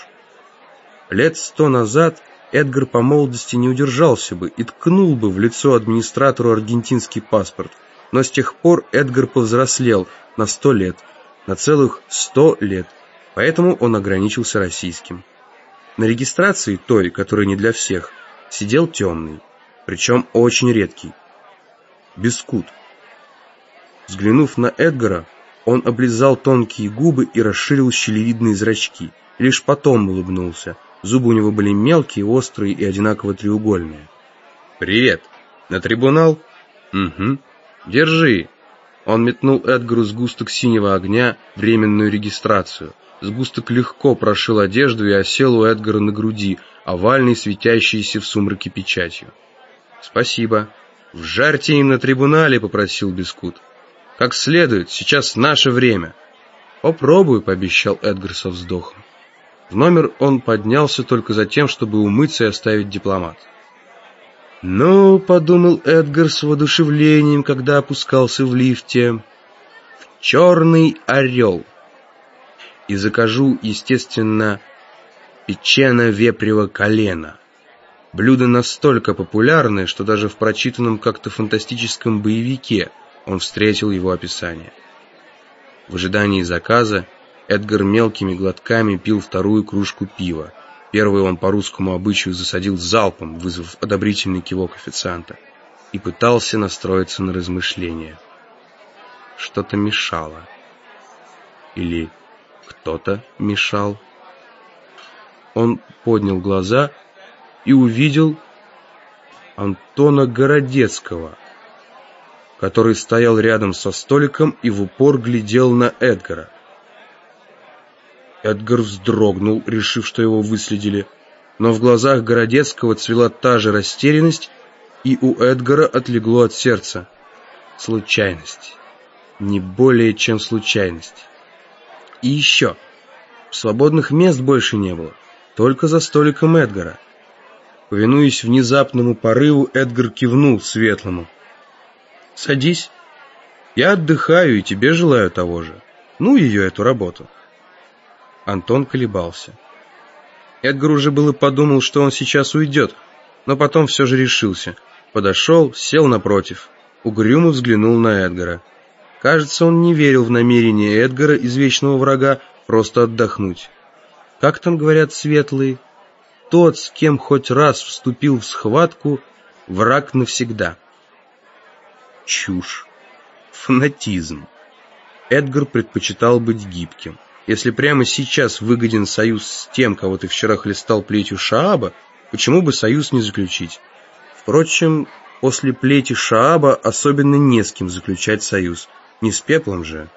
B: Лет 100 назад Эдгар по молодости не удержался бы и ткнул бы в лицо администратору аргентинский паспорт, но с тех пор Эдгар повзрослел на 100 лет, на целых 100 лет, поэтому он ограничился российским. На регистрации той, которая не для всех, сидел темный, причем очень редкий. Бискут. Взглянув на Эдгара, он облизал тонкие губы и расширил щелевидные зрачки. Лишь потом улыбнулся. Зубы у него были мелкие, острые и одинаково треугольные. «Привет. На трибунал?» «Угу. Держи». Он метнул Эдгару сгусток синего огня, временную регистрацию. Сгусток легко прошил одежду и осел у Эдгара на груди, овальный, светящийся в сумраке печатью. «Спасибо. Вжарьте им на трибунале», — попросил Бискут. «Как следует, сейчас наше время». «Попробую», — пообещал Эдгар со вздохом. В номер он поднялся только за тем, чтобы умыться и оставить дипломат. «Ну, — подумал Эдгар с воодушевлением, когда опускался в лифте, — в «Черный орел». И закажу, естественно, печено-вепрево колено. Блюдо настолько популярное, что даже в прочитанном как-то фантастическом боевике он встретил его описание. В ожидании заказа Эдгар мелкими глотками пил вторую кружку пива. Первый он по русскому обычаю засадил залпом, вызвав одобрительный кивок официанта, и пытался настроиться на размышления. Что-то мешало. Или кто-то мешал. Он поднял глаза и увидел Антона Городецкого, который стоял рядом со столиком и в упор глядел на Эдгара. Эдгар вздрогнул, решив, что его выследили, но в глазах Городецкого цвела та же растерянность, и у Эдгара отлегло от сердца. Случайность. Не более чем случайность. И еще. Свободных мест больше не было, только за столиком Эдгара. Повинуясь внезапному порыву, Эдгар кивнул Светлому. «Садись. Я отдыхаю и тебе желаю того же. Ну ее, эту работу». Антон колебался. Эдгар уже было подумал, что он сейчас уйдет, но потом все же решился. Подошел, сел напротив. Угрюмо взглянул на Эдгара. Кажется, он не верил в намерение Эдгара, извечного врага, просто отдохнуть. Как там говорят светлые? Тот, с кем хоть раз вступил в схватку, враг навсегда. Чушь. Фанатизм. Эдгар предпочитал быть гибким. Если прямо сейчас выгоден союз с тем, кого ты вчера хлестал плетью Шааба, почему бы союз не заключить? Впрочем, после плети Шааба особенно не с кем заключать союз. Не с пеплом же.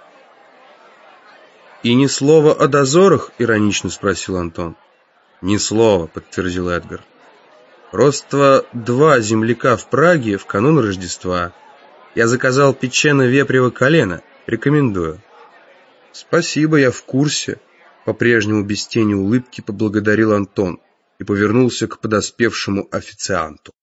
B: «И ни слова о дозорах?» — иронично спросил Антон. «Ни слова», — подтвердил Эдгар. «Просто 2 земляка в Праге в канун Рождества. Я заказал печено-вепрево колено. Рекомендую». «Спасибо, я в курсе», — по-прежнему без тени улыбки поблагодарил Антон и повернулся к подоспевшему официанту.